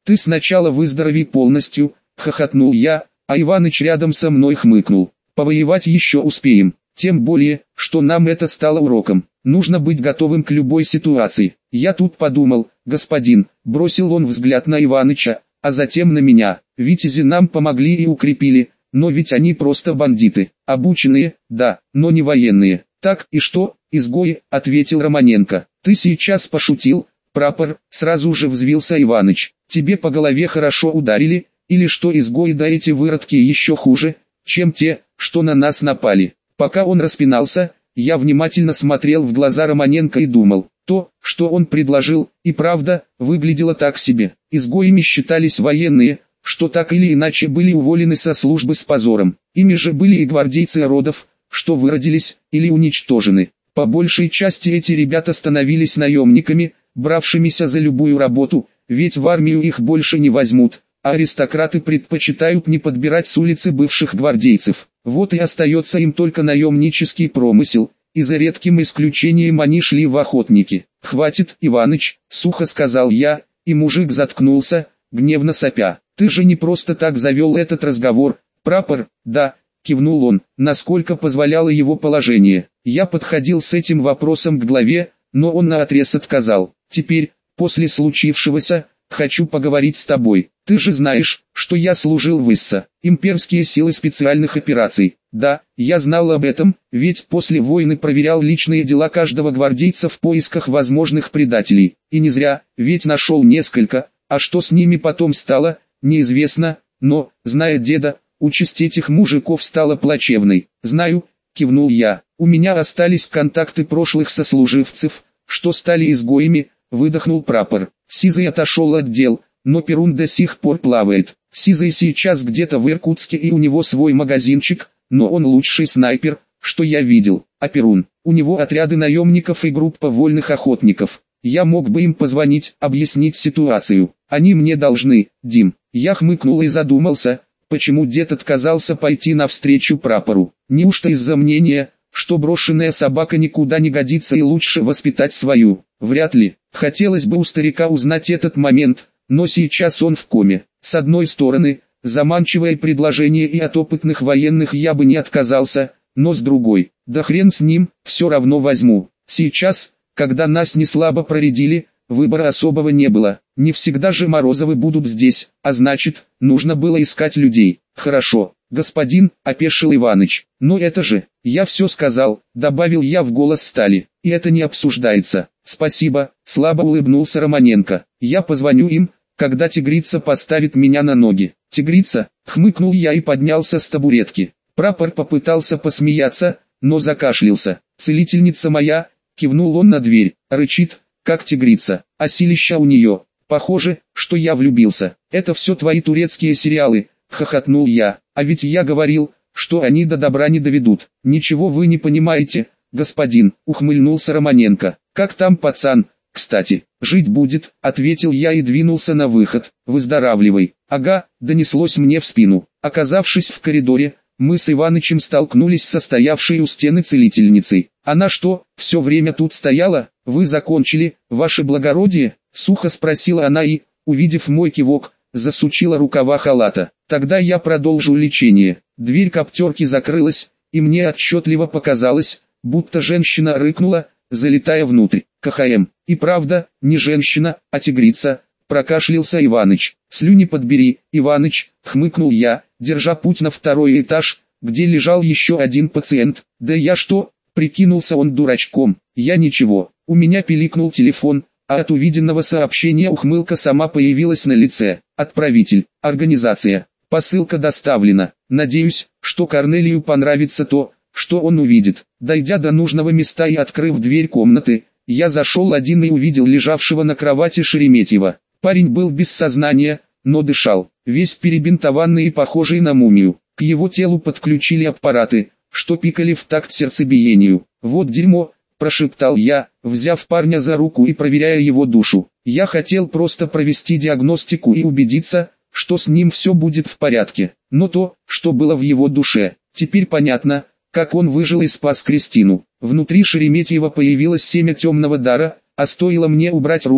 Ты сначала выздорови полностью, хохотнул я, а Иваныч рядом со мной хмыкнул. Повоевать еще успеем, тем более, что нам это стало уроком. Нужно быть готовым к любой ситуации. Я тут подумал, господин, бросил он взгляд на Иваныча, а затем на меня. Витязи нам помогли и укрепили, но ведь они просто бандиты. Обученные, да, но не военные. Так и что, изгои, ответил Романенко. Ты сейчас пошутил, прапор, сразу же взвился Иваныч. Тебе по голове хорошо ударили, или что изгои да эти выродки еще хуже, чем те, что на нас напали. Пока он распинался, я внимательно смотрел в глаза Романенко и думал, то, что он предложил, и правда, выглядело так себе. Изгоями считались военные, что так или иначе были уволены со службы с позором. Ими же были и гвардейцы родов, что выродились или уничтожены. По большей части эти ребята становились наемниками, бравшимися за любую работу, ведь в армию их больше не возьмут, а аристократы предпочитают не подбирать с улицы бывших гвардейцев. Вот и остается им только наемнический промысел, и за редким исключением они шли в охотники. «Хватит, Иваныч», — сухо сказал я, и мужик заткнулся, гневно сопя. «Ты же не просто так завел этот разговор, прапор?» «Да», — кивнул он, насколько позволяло его положение. Я подходил с этим вопросом к главе, но он наотрез отказал. «Теперь, после случившегося, хочу поговорить с тобой. Ты же знаешь, что я служил в ИССА, имперские силы специальных операций». «Да, я знал об этом, ведь после войны проверял личные дела каждого гвардейца в поисках возможных предателей. И не зря, ведь нашел несколько, а что с ними потом стало, неизвестно, но, зная деда, участь этих мужиков стала плачевной». «Знаю», — кивнул я, — «у меня остались контакты прошлых сослуживцев, что стали изгоями», — выдохнул прапор. Сизый отошел от дел, но Перун до сих пор плавает. Сизый сейчас где-то в Иркутске и у него свой магазинчик, но он лучший снайпер, что я видел. А Перун, у него отряды наемников и группа вольных охотников. Я мог бы им позвонить, объяснить ситуацию. Они мне должны, Дим. Я хмыкнул и задумался, почему дед отказался пойти навстречу прапору. Неужто из-за мнения, что брошенная собака никуда не годится и лучше воспитать свою? Вряд ли. Хотелось бы у старика узнать этот момент, но сейчас он в коме. С одной стороны, заманчивое предложение и от опытных военных я бы не отказался, но с другой, да хрен с ним, все равно возьму. Сейчас, когда нас не слабо проредили, выбора особого не было. Не всегда же Морозовы будут здесь, а значит, нужно было искать людей. «Хорошо, господин», — опешил Иваныч. «Но это же, я все сказал», — добавил я в голос стали. «И это не обсуждается». «Спасибо», — слабо улыбнулся Романенко. «Я позвоню им, когда тигрица поставит меня на ноги». «Тигрица?» — хмыкнул я и поднялся с табуретки. Прапор попытался посмеяться, но закашлялся. «Целительница моя», — кивнул он на дверь, — рычит, как тигрица, а силища у нее. Похоже, что я влюбился. «Это все твои турецкие сериалы», — хохотнул я. «А ведь я говорил, что они до добра не доведут». «Ничего вы не понимаете, господин», — ухмыльнулся Романенко. «Как там пацан, кстати?» «Жить будет», — ответил я и двинулся на выход. «Выздоравливай». «Ага», — донеслось мне в спину. Оказавшись в коридоре, мы с Иванычем столкнулись со стоявшей у стены целительницей. «Она что, все время тут стояла? Вы закончили, ваше благородие?» — сухо спросила она и, увидев мой кивок, засучила рукава халата. «Тогда я продолжу лечение». Дверь коптерки закрылась, и мне отчетливо показалось, будто женщина рыкнула, залетая внутрь. «КХМ, и правда, не женщина, а тигрица», — прокашлялся Иваныч. «Слюни подбери, Иваныч», — хмыкнул я, держа путь на второй этаж, где лежал еще один пациент. «Да я что?» — прикинулся он дурачком. «Я ничего». У меня пиликнул телефон, а от увиденного сообщения ухмылка сама появилась на лице. «Отправитель, организация, посылка доставлена. Надеюсь, что Корнелию понравится то, что он увидит». Дойдя до нужного места и открыв дверь комнаты, я зашел один и увидел лежавшего на кровати Шереметьева. Парень был без сознания, но дышал, весь перебинтованный и похожий на мумию. К его телу подключили аппараты, что пикали в такт сердцебиению. «Вот дерьмо», — прошептал я, взяв парня за руку и проверяя его душу. Я хотел просто провести диагностику и убедиться, что с ним все будет в порядке. Но то, что было в его душе, теперь понятно, как он выжил и спас Кристину. Внутри Шереметьева появилось семя темного дара, а стоило мне убрать руку,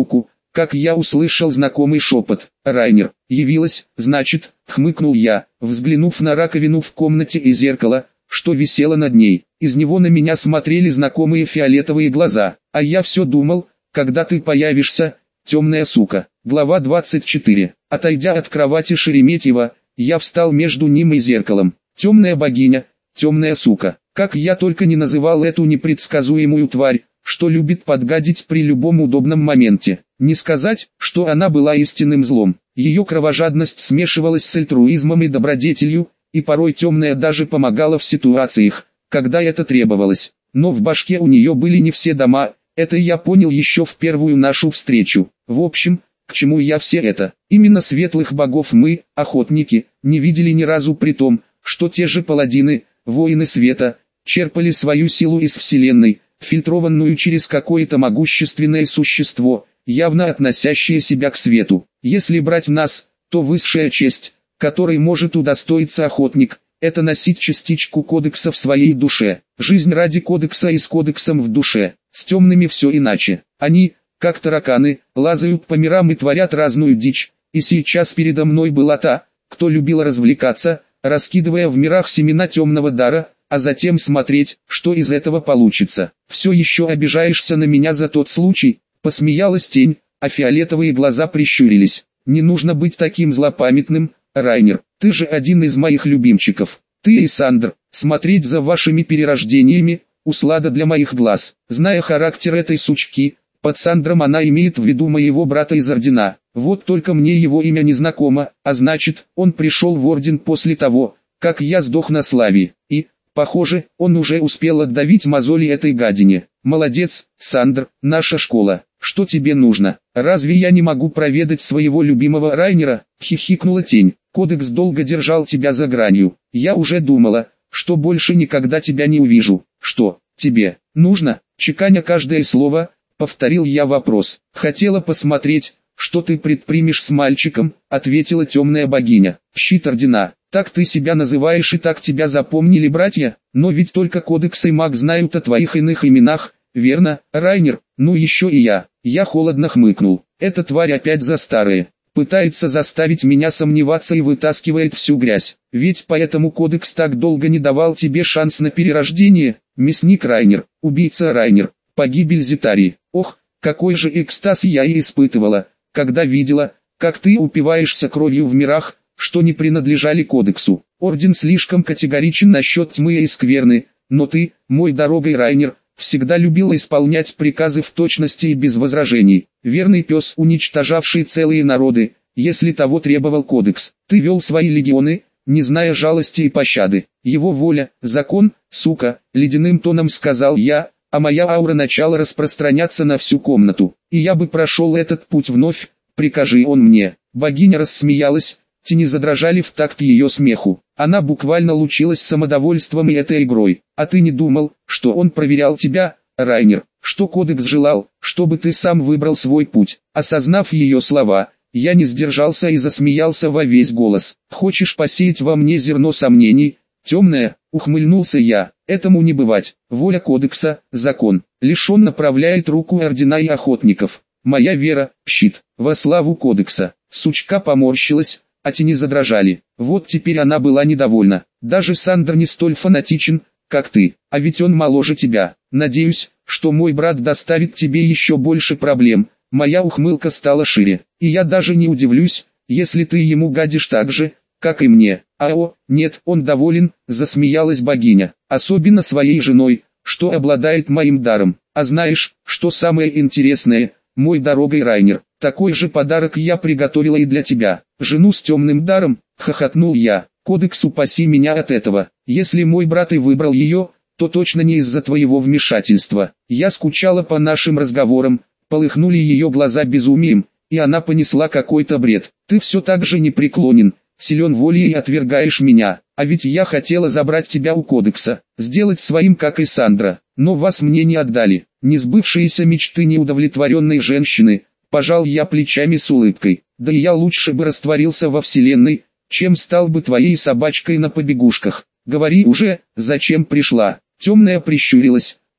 как я услышал знакомый шепот. «Райнер, явилась, значит», — хмыкнул я, взглянув на раковину в комнате и зеркало, что висело над ней. Из него на меня смотрели знакомые фиолетовые глаза. А я все думал, когда ты появишься, темная сука. Глава 24. Отойдя от кровати Шереметьева, я встал между ним и зеркалом. Темная богиня, темная сука. Как я только не называл эту непредсказуемую тварь, что любит подгадить при любом удобном моменте. Не сказать, что она была истинным злом. Ее кровожадность смешивалась с альтруизмом и добродетелью, и порой темная даже помогала в ситуациях, когда это требовалось. Но в башке у нее были не все дома, это я понял еще в первую нашу встречу. В общем, к чему я все это? Именно светлых богов мы, охотники, не видели ни разу, при том, что те же паладины, воины света, черпали свою силу из вселенной, фильтрованную через какое-то могущественное существо, явно относящее себя к свету. Если брать нас, то высшая честь, которой может удостоиться охотник, это носить частичку кодекса в своей душе. Жизнь ради кодекса и с кодексом в душе. С темными все иначе. Они, как тараканы, лазают по мирам и творят разную дичь. И сейчас передо мной была та, кто любила развлекаться, раскидывая в мирах семена темного дара, а затем смотреть, что из этого получится. «Все еще обижаешься на меня за тот случай?» — посмеялась тень, а фиолетовые глаза прищурились. «Не нужно быть таким злопамятным, Райнер, ты же один из моих любимчиков. Ты и Сандр, смотреть за вашими перерождениями, услада для моих глаз». Зная характер этой сучки, под Сандром она имеет в виду моего брата из Ордена. Вот только мне его имя не знакомо, а значит, он пришел в Орден после того, как я сдох на славе. И, похоже, он уже успел отдавить мозоли этой гадине. «Молодец, Сандр, наша школа. Что тебе нужно? Разве я не могу проведать своего любимого Райнера?» — хихикнула тень. «Кодекс долго держал тебя за гранью. Я уже думала, что больше никогда тебя не увижу». «Что, тебе нужно?» — чеканя каждое слово, повторил я вопрос. «Хотела посмотреть, что ты предпримешь с мальчиком», — ответила темная богиня. «Щит Ордена. Так ты себя называешь и так тебя запомнили братья? Но ведь только кодекс и маг знают о твоих иных именах, верно, Райнер?» «Ну еще и я». Я холодно хмыкнул. «Эта тварь опять за старое. Пытается заставить меня сомневаться и вытаскивает всю грязь. Ведь поэтому кодекс так долго не давал тебе шанс на перерождение. Мясник Райнер, убийца Райнер, погибель Зитарии. Ох, какой же экстаз я и испытывала, когда видела, как ты упиваешься кровью в мирах, что не принадлежали кодексу. Орден слишком категоричен насчет тьмы и скверны, но ты, мой дорогой Райнер, всегда любил исполнять приказы в точности и без возражений. Верный пес, уничтожавший целые народы, если того требовал кодекс. Ты вел свои легионы, не зная жалости и пощады. Его воля, закон, сука, ледяным тоном сказал я, а моя аура начала распространяться на всю комнату. И я бы прошел этот путь вновь, прикажи он мне. Богиня рассмеялась, тени задрожали в такт ее смеху. Она буквально лучилась самодовольством и этой игрой. А ты не думал, что он проверял тебя, Райнер, что кодекс желал, чтобы ты сам выбрал свой путь? Осознав ее слова, я не сдержался и засмеялся во весь голос. Хочешь посеять во мне зерно сомнений, темное? Ухмыльнулся я. Этому не бывать. Воля кодекса, закон. Лишь он направляет руку Ордена и охотников. Моя вера, щит, во славу кодекса. Сучка поморщилась, а тени задрожали. Вот теперь она была недовольна. Даже Сандр не столь фанатичен, как ты, а ведь он моложе тебя. Надеюсь, что мой брат доставит тебе еще больше проблем. Моя ухмылка стала шире, и я даже не удивлюсь, если ты ему гадишь так же, как и мне. Нет, он доволен, засмеялась богиня, особенно своей женой, что обладает моим даром. А знаешь, что самое интересное, мой дорогой Райнер, такой же подарок я приготовила и для тебя. Жену с темным даром, хохотнул я. Кодекс упаси меня от этого. Если мой брат и выбрал ее, то точно не из-за твоего вмешательства. Я скучала по нашим разговорам, полыхнули ее глаза безумием, и она понесла какой-то бред. Ты все так же непреклонен, силен волей и отвергаешь меня. А ведь я хотела забрать тебя у кодекса, сделать своим, как и Сандра, но вас мне не отдали. Несбывшиеся мечты неудовлетворенной женщины. Пожал я плечами с улыбкой. Да и я лучше бы растворился во вселенной, чем стал бы твоей собачкой на побегушках. Говори уже, зачем пришла? Темная прищурилась,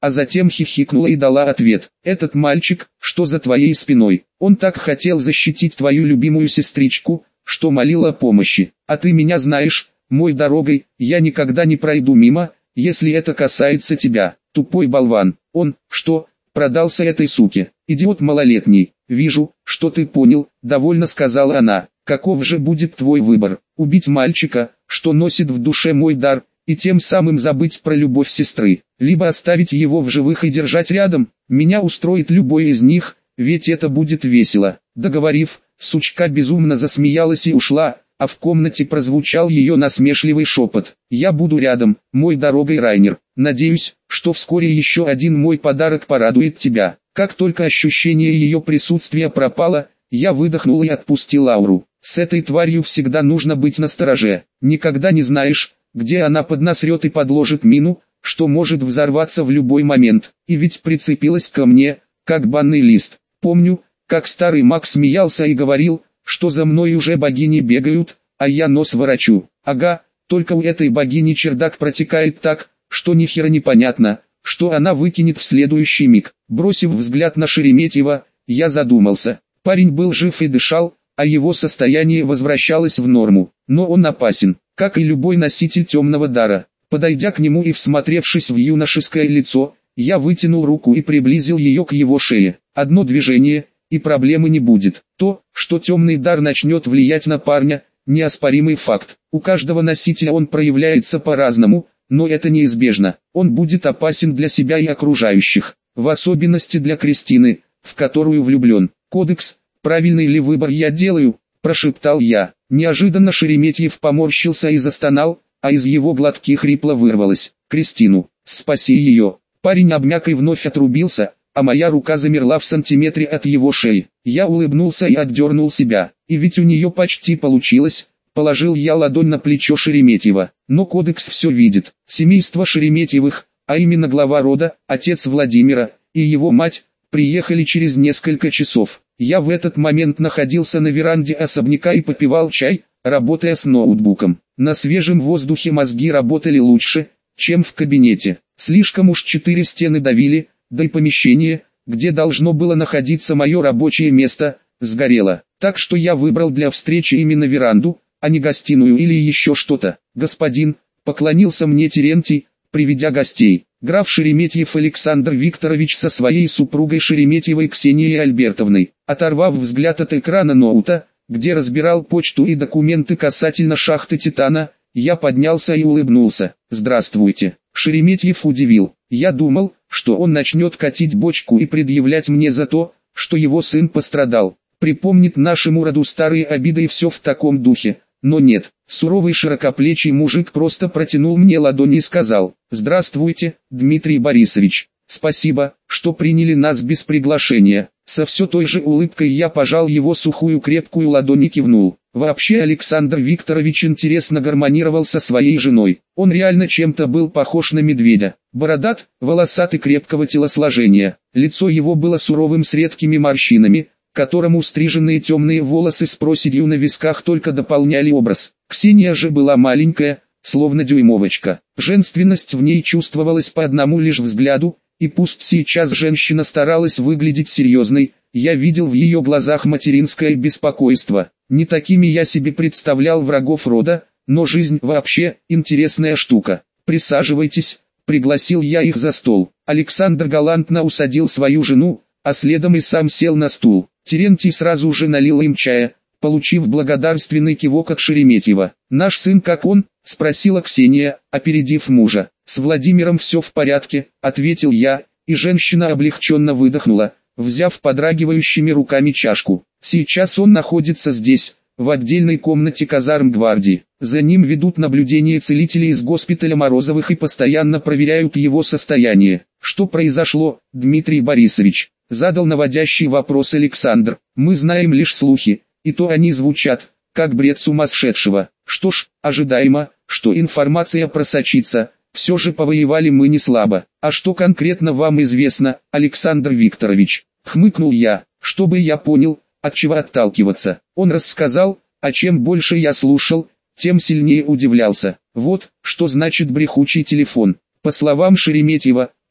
а затем хихикнула и дала ответ. Этот мальчик, что за твоей спиной, он так хотел защитить твою любимую сестричку, что молил о помощи. А ты меня знаешь, мой дорогой, я никогда не пройду мимо, если это касается тебя, тупой болван. Он, что, продался этой суке? Идиот малолетний. Вижу, что ты понял, довольно сказала она. Каков же будет твой выбор? Убить мальчика, что носит в душе мой дар, и тем самым забыть про любовь сестры, либо оставить его в живых и держать рядом? Меня устроит любой из них, ведь это будет весело. Договорив, сучка безумно засмеялась и ушла, а в комнате прозвучал ее насмешливый шепот. «Я буду рядом, мой дорогой Райнер. Надеюсь, что вскоре еще один мой подарок порадует тебя». Как только ощущение ее присутствия пропало, я выдохнул и отпустил ауру. С этой тварью всегда нужно быть настороже. Никогда не знаешь, где она поднасрет и подложит мину, что может взорваться в любой момент. И ведь прицепилась ко мне, как банный лист. Помню, как старый маг смеялся и говорил, что за мной уже богини бегают, а я нос ворочу. Ага, только у этой богини чердак протекает так, что ни хера непонятно, что она выкинет в следующий миг. Бросив взгляд на Шереметьева, я задумался. Парень был жив и дышал, а его состояние возвращалось в норму. Но он опасен, как и любой носитель темного дара. Подойдя к нему и всмотревшись в юношеское лицо, я вытянул руку и приблизил ее к его шее. Одно движение, и проблемы не будет. То, что темный дар начнет влиять на парня, неоспоримый факт. У каждого носителя он проявляется по-разному, но это неизбежно. Он будет опасен для себя и окружающих, в особенности для Кристины, в которую влюблен. «Кодекс, правильный ли выбор я делаю?» – прошептал я. Неожиданно Шереметьев поморщился и застонал, а из его глотки хрипло вырвалось: «Кристину, спаси ее!» Парень обмяк и вновь отрубился, а моя рука замерла в сантиметре от его шеи. Я улыбнулся и отдернул себя. И ведь у нее почти получилось. Положил я ладонь на плечо Шереметьева. Но кодекс все видит. Семейство Шереметьевых, а именно глава рода, отец Владимира, и его мать, приехали через несколько часов. Я в этот момент находился на веранде особняка и попивал чай, работая с ноутбуком. На свежем воздухе мозги работали лучше, чем в кабинете. Слишком уж 4 стены давили, да и помещение, где должно было находиться мое рабочее место, сгорело. Так что я выбрал для встречи именно веранду, а не гостиную или еще что-то. «Господин», — поклонился мне Терентий, приведя гостей. Граф Шереметьев Александр Викторович со своей супругой Шереметьевой Ксенией Альбертовной. Оторвав взгляд от экрана ноута, где разбирал почту и документы касательно шахты Титана, я поднялся и улыбнулся. «Здравствуйте». Шереметьев удивил. Я думал, что он начнет катить бочку и предъявлять мне за то, что его сын пострадал. Припомнит нашему роду старые обиды и все в таком духе. Но нет, суровый широкоплечий мужик просто протянул мне ладонь и сказал: «Здравствуйте, Дмитрий Борисович. Спасибо, что приняли нас без приглашения». Со все той же улыбкой я пожал его сухую крепкую ладонь и кивнул. Вообще Александр Викторович интересно гармонировал со своей женой. Он реально чем-то был похож на медведя. Бородат, волосатый, крепкого телосложения. Лицо его было суровым с редкими морщинами, которому стриженные темные волосы с проседью на висках только дополняли образ. Ксения же была маленькая, словно дюймовочка. Женственность в ней чувствовалась по одному лишь взгляду, и пусть сейчас женщина старалась выглядеть серьезной, я видел в ее глазах материнское беспокойство. Не такими я себе представлял врагов рода, но жизнь вообще интересная штука. «Присаживайтесь», — пригласил я их за стол. Александр галантно усадил свою жену, а следом и сам сел на стул. Терентий сразу же налил им чая, получив благодарственный кивок от Шереметьева. «Наш сын как он?» — спросила Ксения, опередив мужа. «С Владимиром все в порядке», — ответил я, и женщина облегченно выдохнула, взяв подрагивающими руками чашку. «Сейчас он находится здесь, в отдельной комнате казарм гвардии. За ним ведут наблюдение целители из госпиталя Морозовых и постоянно проверяют его состояние». «Что произошло, Дмитрий Борисович?» — задал наводящий вопрос Александр. «Мы знаем лишь слухи, и то они звучат, как бред сумасшедшего. Что ж, ожидаемо, что информация просочится. Все же повоевали мы не слабо. А что конкретно вам известно, Александр Викторович?» — хмыкнул я, чтобы я понял, от чего отталкиваться. Он рассказал, а чем больше я слушал, тем сильнее удивлялся. Вот, что значит брехучий телефон. По словам Шереметьева,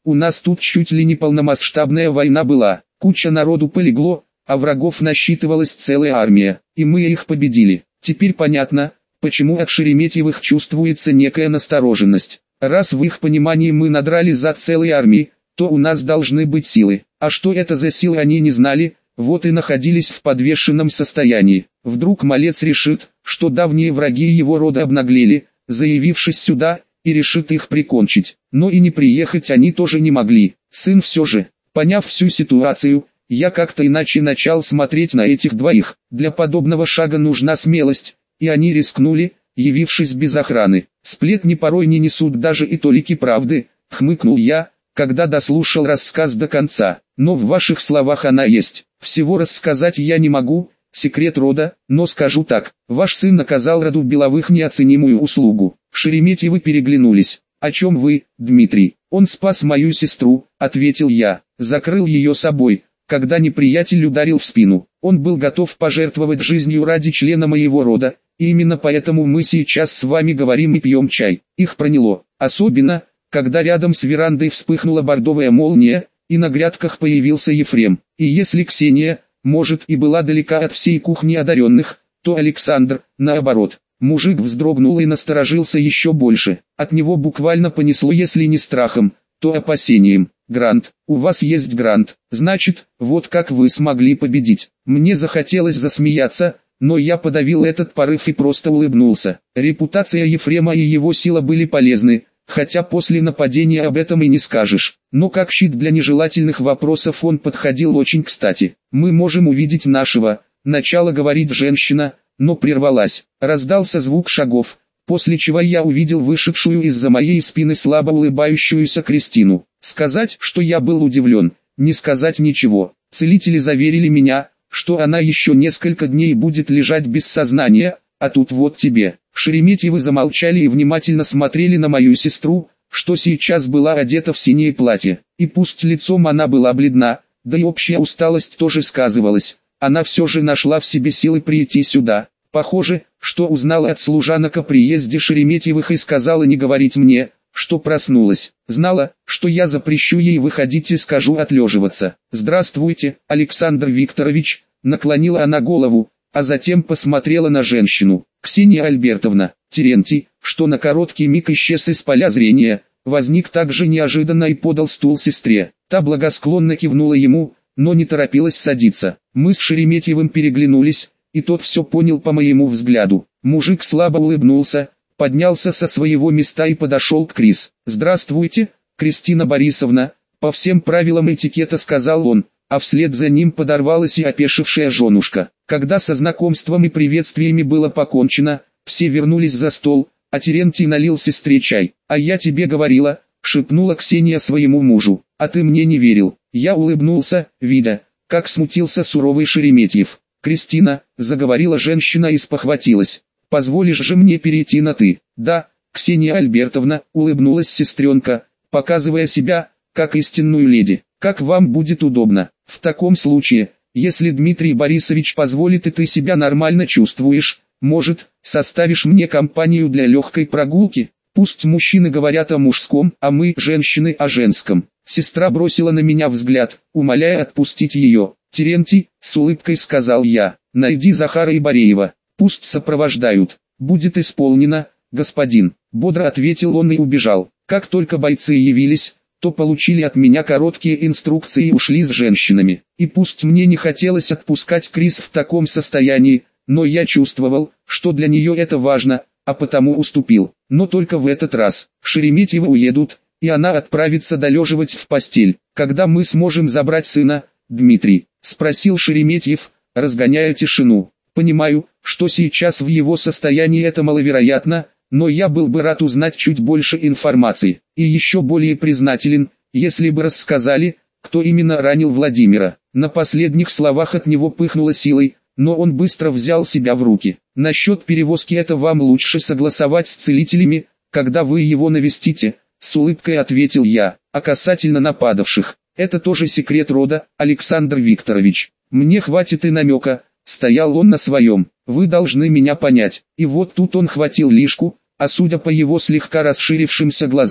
У нас тут чуть ли не полномасштабная война была, куча народу полегло, а врагов насчитывалась целая армия, и мы их победили. Теперь понятно, почему от Шереметьевых чувствуется некая настороженность. Раз в их понимании мы надрали за целой армией, то у нас должны быть силы. А что это за силы они не знали, вот и находились в подвешенном состоянии. Вдруг малец решит, что давние враги его рода обнаглели, заявившись сюда, и решит их прикончить. Но и не приехать они тоже не могли. Сын все же, поняв всю ситуацию, я как-то иначе начал смотреть на этих двоих. Для подобного шага нужна смелость, и они рискнули, явившись без охраны. Сплетни порой не несут даже и толики правды, хмыкнул я, когда дослушал рассказ до конца. Но в ваших словах она есть. Всего рассказать я не могу, секрет рода, но скажу так, ваш сын оказал роду Беловых неоценимую услугу. Шереметьевы переглянулись. О чем вы, Дмитрий? Он спас мою сестру, ответил я, закрыл ее собой, когда неприятель ударил в спину. Он был готов пожертвовать жизнью ради члена моего рода, и именно поэтому мы сейчас с вами говорим и пьем чай. Их проняло, особенно, когда рядом с верандой вспыхнула бордовая молния, и на грядках появился Ефрем. И если Ксения, может, и была далека от всей кухни одаренных, то Александр, наоборот. Мужик вздрогнул и насторожился еще больше. От него буквально понесло, если не страхом, то опасением. Грант, у вас есть грант, значит, вот как вы смогли победить. Мне захотелось засмеяться, но я подавил этот порыв и просто улыбнулся. Репутация Ефрема и его сила были полезны, хотя после нападения об этом и не скажешь. Но как щит для нежелательных вопросов он подходил очень кстати. Мы можем увидеть нашего, начала говорить женщина, но прервалась. Раздался звук шагов, после чего я увидел вышедшую из-за моей спины слабо улыбающуюся Кристину. Сказать, что я был удивлен, не сказать ничего. Целители заверили меня, что она еще несколько дней будет лежать без сознания, а тут вот тебе. Шереметьевы замолчали и внимательно смотрели на мою сестру, что сейчас была одета в синее платье. И пусть лицом она была бледна, да и общая усталость тоже сказывалась, она все же нашла в себе силы прийти сюда. Похоже, что узнала от служанок о приезде Шереметьевых и сказала не говорить мне, что проснулась. Знала, что я запрещу ей выходить и скажу отлеживаться. «Здравствуйте, Александр Викторович», наклонила она голову, а затем посмотрела на женщину. «Ксения Альбертовна». Терентий, что на короткий миг исчез из поля зрения, возник так же неожиданно и подал стул сестре. Та благосклонно кивнула ему, но не торопилась садиться. Мы с Шереметьевым переглянулись, и тот все понял по моему взгляду. Мужик слабо улыбнулся, поднялся со своего места и подошел к Крис. «Здравствуйте, Кристина Борисовна», по всем правилам этикета сказал он, а вслед за ним подорвалась и опешившая женушка. Когда со знакомством и приветствиями было покончено, все вернулись за стол, а Терентий налил сестре чай. «А я тебе говорила», шепнула Ксения своему мужу, «а ты мне не верил». Я улыбнулся, видя, как смутился суровый Шереметьев. «Кристина», заговорила женщина и спохватилась, «позволишь же мне перейти на «ты»?» «Да, Ксения Альбертовна», улыбнулась сестренка, показывая себя, как истинную леди. «Как вам будет удобно. В таком случае, если Дмитрий Борисович позволит и ты себя нормально чувствуешь, может, составишь мне компанию для легкой прогулки? Пусть мужчины говорят о мужском, а мы, женщины, о женском». Сестра бросила на меня взгляд, умоляя отпустить ее. «Терентий», с улыбкой сказал я, «найди Захара и Бореева, пусть сопровождают». «Будет исполнено, господин», бодро ответил он и убежал. Как только бойцы явились, то получили от меня короткие инструкции и ушли с женщинами. И пусть мне не хотелось отпускать Крис в таком состоянии, но я чувствовал, что для нее это важно, а потому уступил. Но только в этот раз. Шереметьевы уедут, и она отправится долеживать в постель. «Когда мы сможем забрать сына, Дмитрий?» — спросил Шереметьев, разгоняя тишину. «Понимаю, что сейчас в его состоянии это маловероятно, но я был бы рад узнать чуть больше информации, и еще более признателен, если бы рассказали, кто именно ранил Владимира». На последних словах от него пыхнуло силой, но он быстро взял себя в руки. «Насчет перевозки это вам лучше согласовать с целителями, когда вы его навестите», с улыбкой ответил я. «А касательно нападавших, это тоже секрет рода, Александр Викторович. Мне хватит и намека», стоял он на своем. «Вы должны меня понять». И вот тут он хватил лишку, а судя по его слегка расширившимся глазам,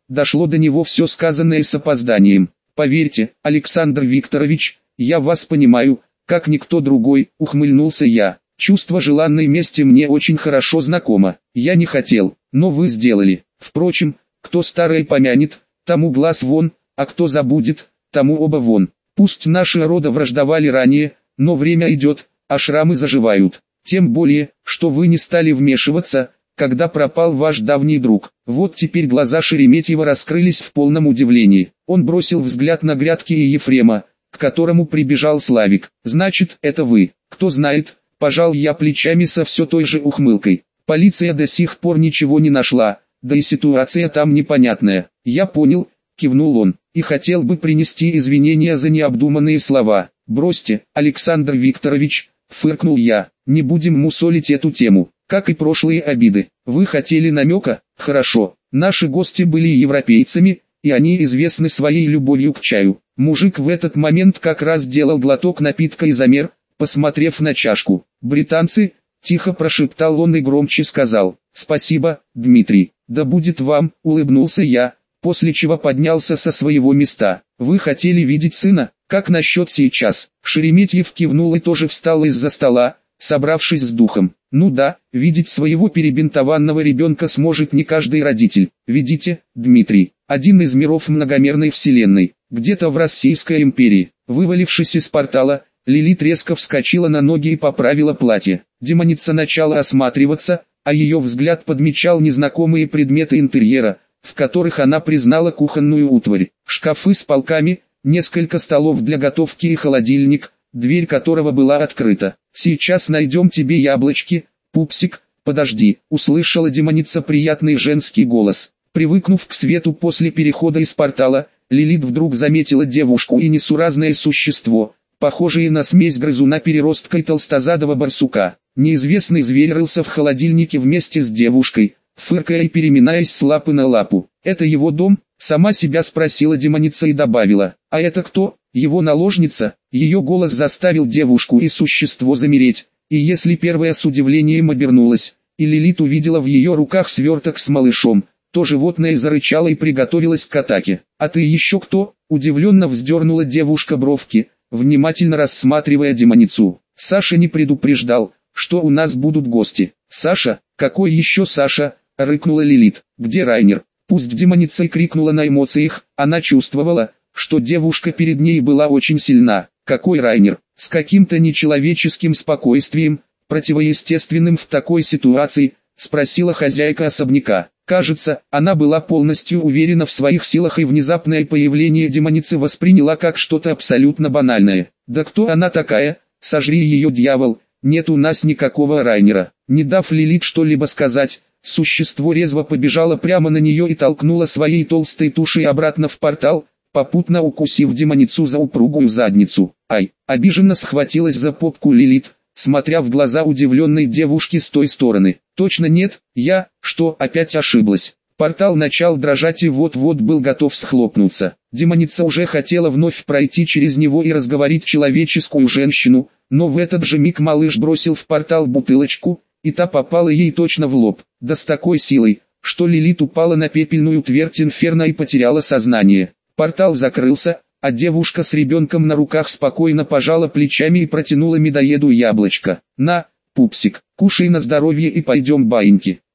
дошло до него все сказанное с опозданием. «Поверьте, Александр Викторович, я вас понимаю, как никто другой», — ухмыльнулся я. «Чувство желанной мести мне очень хорошо знакомо. Я не хотел, но вы сделали. Впрочем, кто старое помянет, тому глаз вон, а кто забудет, тому оба вон. Пусть наши рода враждовали ранее, но время идет, а шрамы заживают. Тем более, что вы не стали вмешиваться, когда пропал ваш давний друг». Вот теперь глаза Шереметьева раскрылись в полном удивлении. Он бросил взгляд на грядки и Ефрема, к которому прибежал Славик. «Значит, это вы. Кто знает», — пожал я плечами со все той же ухмылкой. «Полиция до сих пор ничего не нашла, да и ситуация там непонятная». «Я понял», — кивнул он, — «и хотел бы принести извинения за необдуманные слова». «Бросьте, Александр Викторович», — фыркнул я, — «не будем мусолить эту тему, как и прошлые обиды. Вы хотели намека? Хорошо. Наши гости были европейцами, и они известны своей любовью к чаю». Мужик в этот момент как раз делал глоток напитка и замер, посмотрев на чашку. «Британцы», — тихо прошептал он и громче сказал: «Спасибо, Дмитрий». «Да будет вам», — улыбнулся я, после чего поднялся со своего места. «Вы хотели видеть сына? Как насчет сейчас?» Шереметьев кивнул и тоже встал из-за стола, собравшись с духом. «Ну да, видеть своего перебинтованного ребенка сможет не каждый родитель. Видите, Дмитрий, один из миров многомерной вселенной, где-то в Российской империи». Вывалившись из портала, Лилит резко вскочила на ноги и поправила платье. Демоница начала осматриваться, а ее взгляд подмечал незнакомые предметы интерьера, в которых она признала кухонную утварь, шкафы с полками, несколько столов для готовки и холодильник, дверь которого была открыта. «Сейчас найдем тебе яблочки, пупсик, подожди», — услышала демоница приятный женский голос. Привыкнув к свету после перехода из портала, Лилит вдруг заметила девушку и несуразное существо, похожее на смесь грызуна-переростка и толстозадого барсука. Неизвестный зверь рылся в холодильнике вместе с девушкой, фыркая и переминаясь с лапы на лапу. «Это его дом?» — сама себя спросила демоница и добавила: «А это кто? Его наложница?» Ее голос заставил девушку и существо замереть, и если первая с удивлением обернулась, и Лилит увидела в ее руках сверток с малышом, то животное зарычало и приготовилось к атаке. «А ты еще кто?» — удивленно вздернула девушка бровки, внимательно рассматривая демоницу. «Саша не предупреждал, что у нас будут гости». «Саша? Какой еще Саша?» — рыкнула Лилит. «Где Райнер?» Пусть демоница и крикнула на эмоциях, она чувствовала, что девушка перед ней была очень сильна. «Какой Райнер?» С каким-то нечеловеческим спокойствием, противоестественным в такой ситуации, спросила хозяйка особняка. Кажется, она была полностью уверена в своих силах и внезапное появление демоницы восприняла как что-то абсолютно банальное. «Да кто она такая? Сожри ее, дьявол, нет у нас никакого Райнера». Не дав Лилит что-либо сказать, существо резво побежало прямо на нее и толкнуло своей толстой тушей обратно в портал, попутно укусив демоницу за упругую задницу. «Ай!» — обиженно схватилась за попку Лилит, смотря в глаза удивленной девушки с той стороны. «Точно нет, я, что, опять ошиблась?» Портал начал дрожать и вот-вот был готов схлопнуться. Демоница уже хотела вновь пройти через него и разговорить человеческую женщину, но в этот же миг малыш бросил в портал бутылочку, и та попала ей точно в лоб, да с такой силой, что Лилит упала на пепельную твердь инферно и потеряла сознание. Портал закрылся, а девушка с ребенком на руках спокойно пожала плечами и протянула медоеду яблочко. «На, пупсик, кушай на здоровье и пойдем баиньки».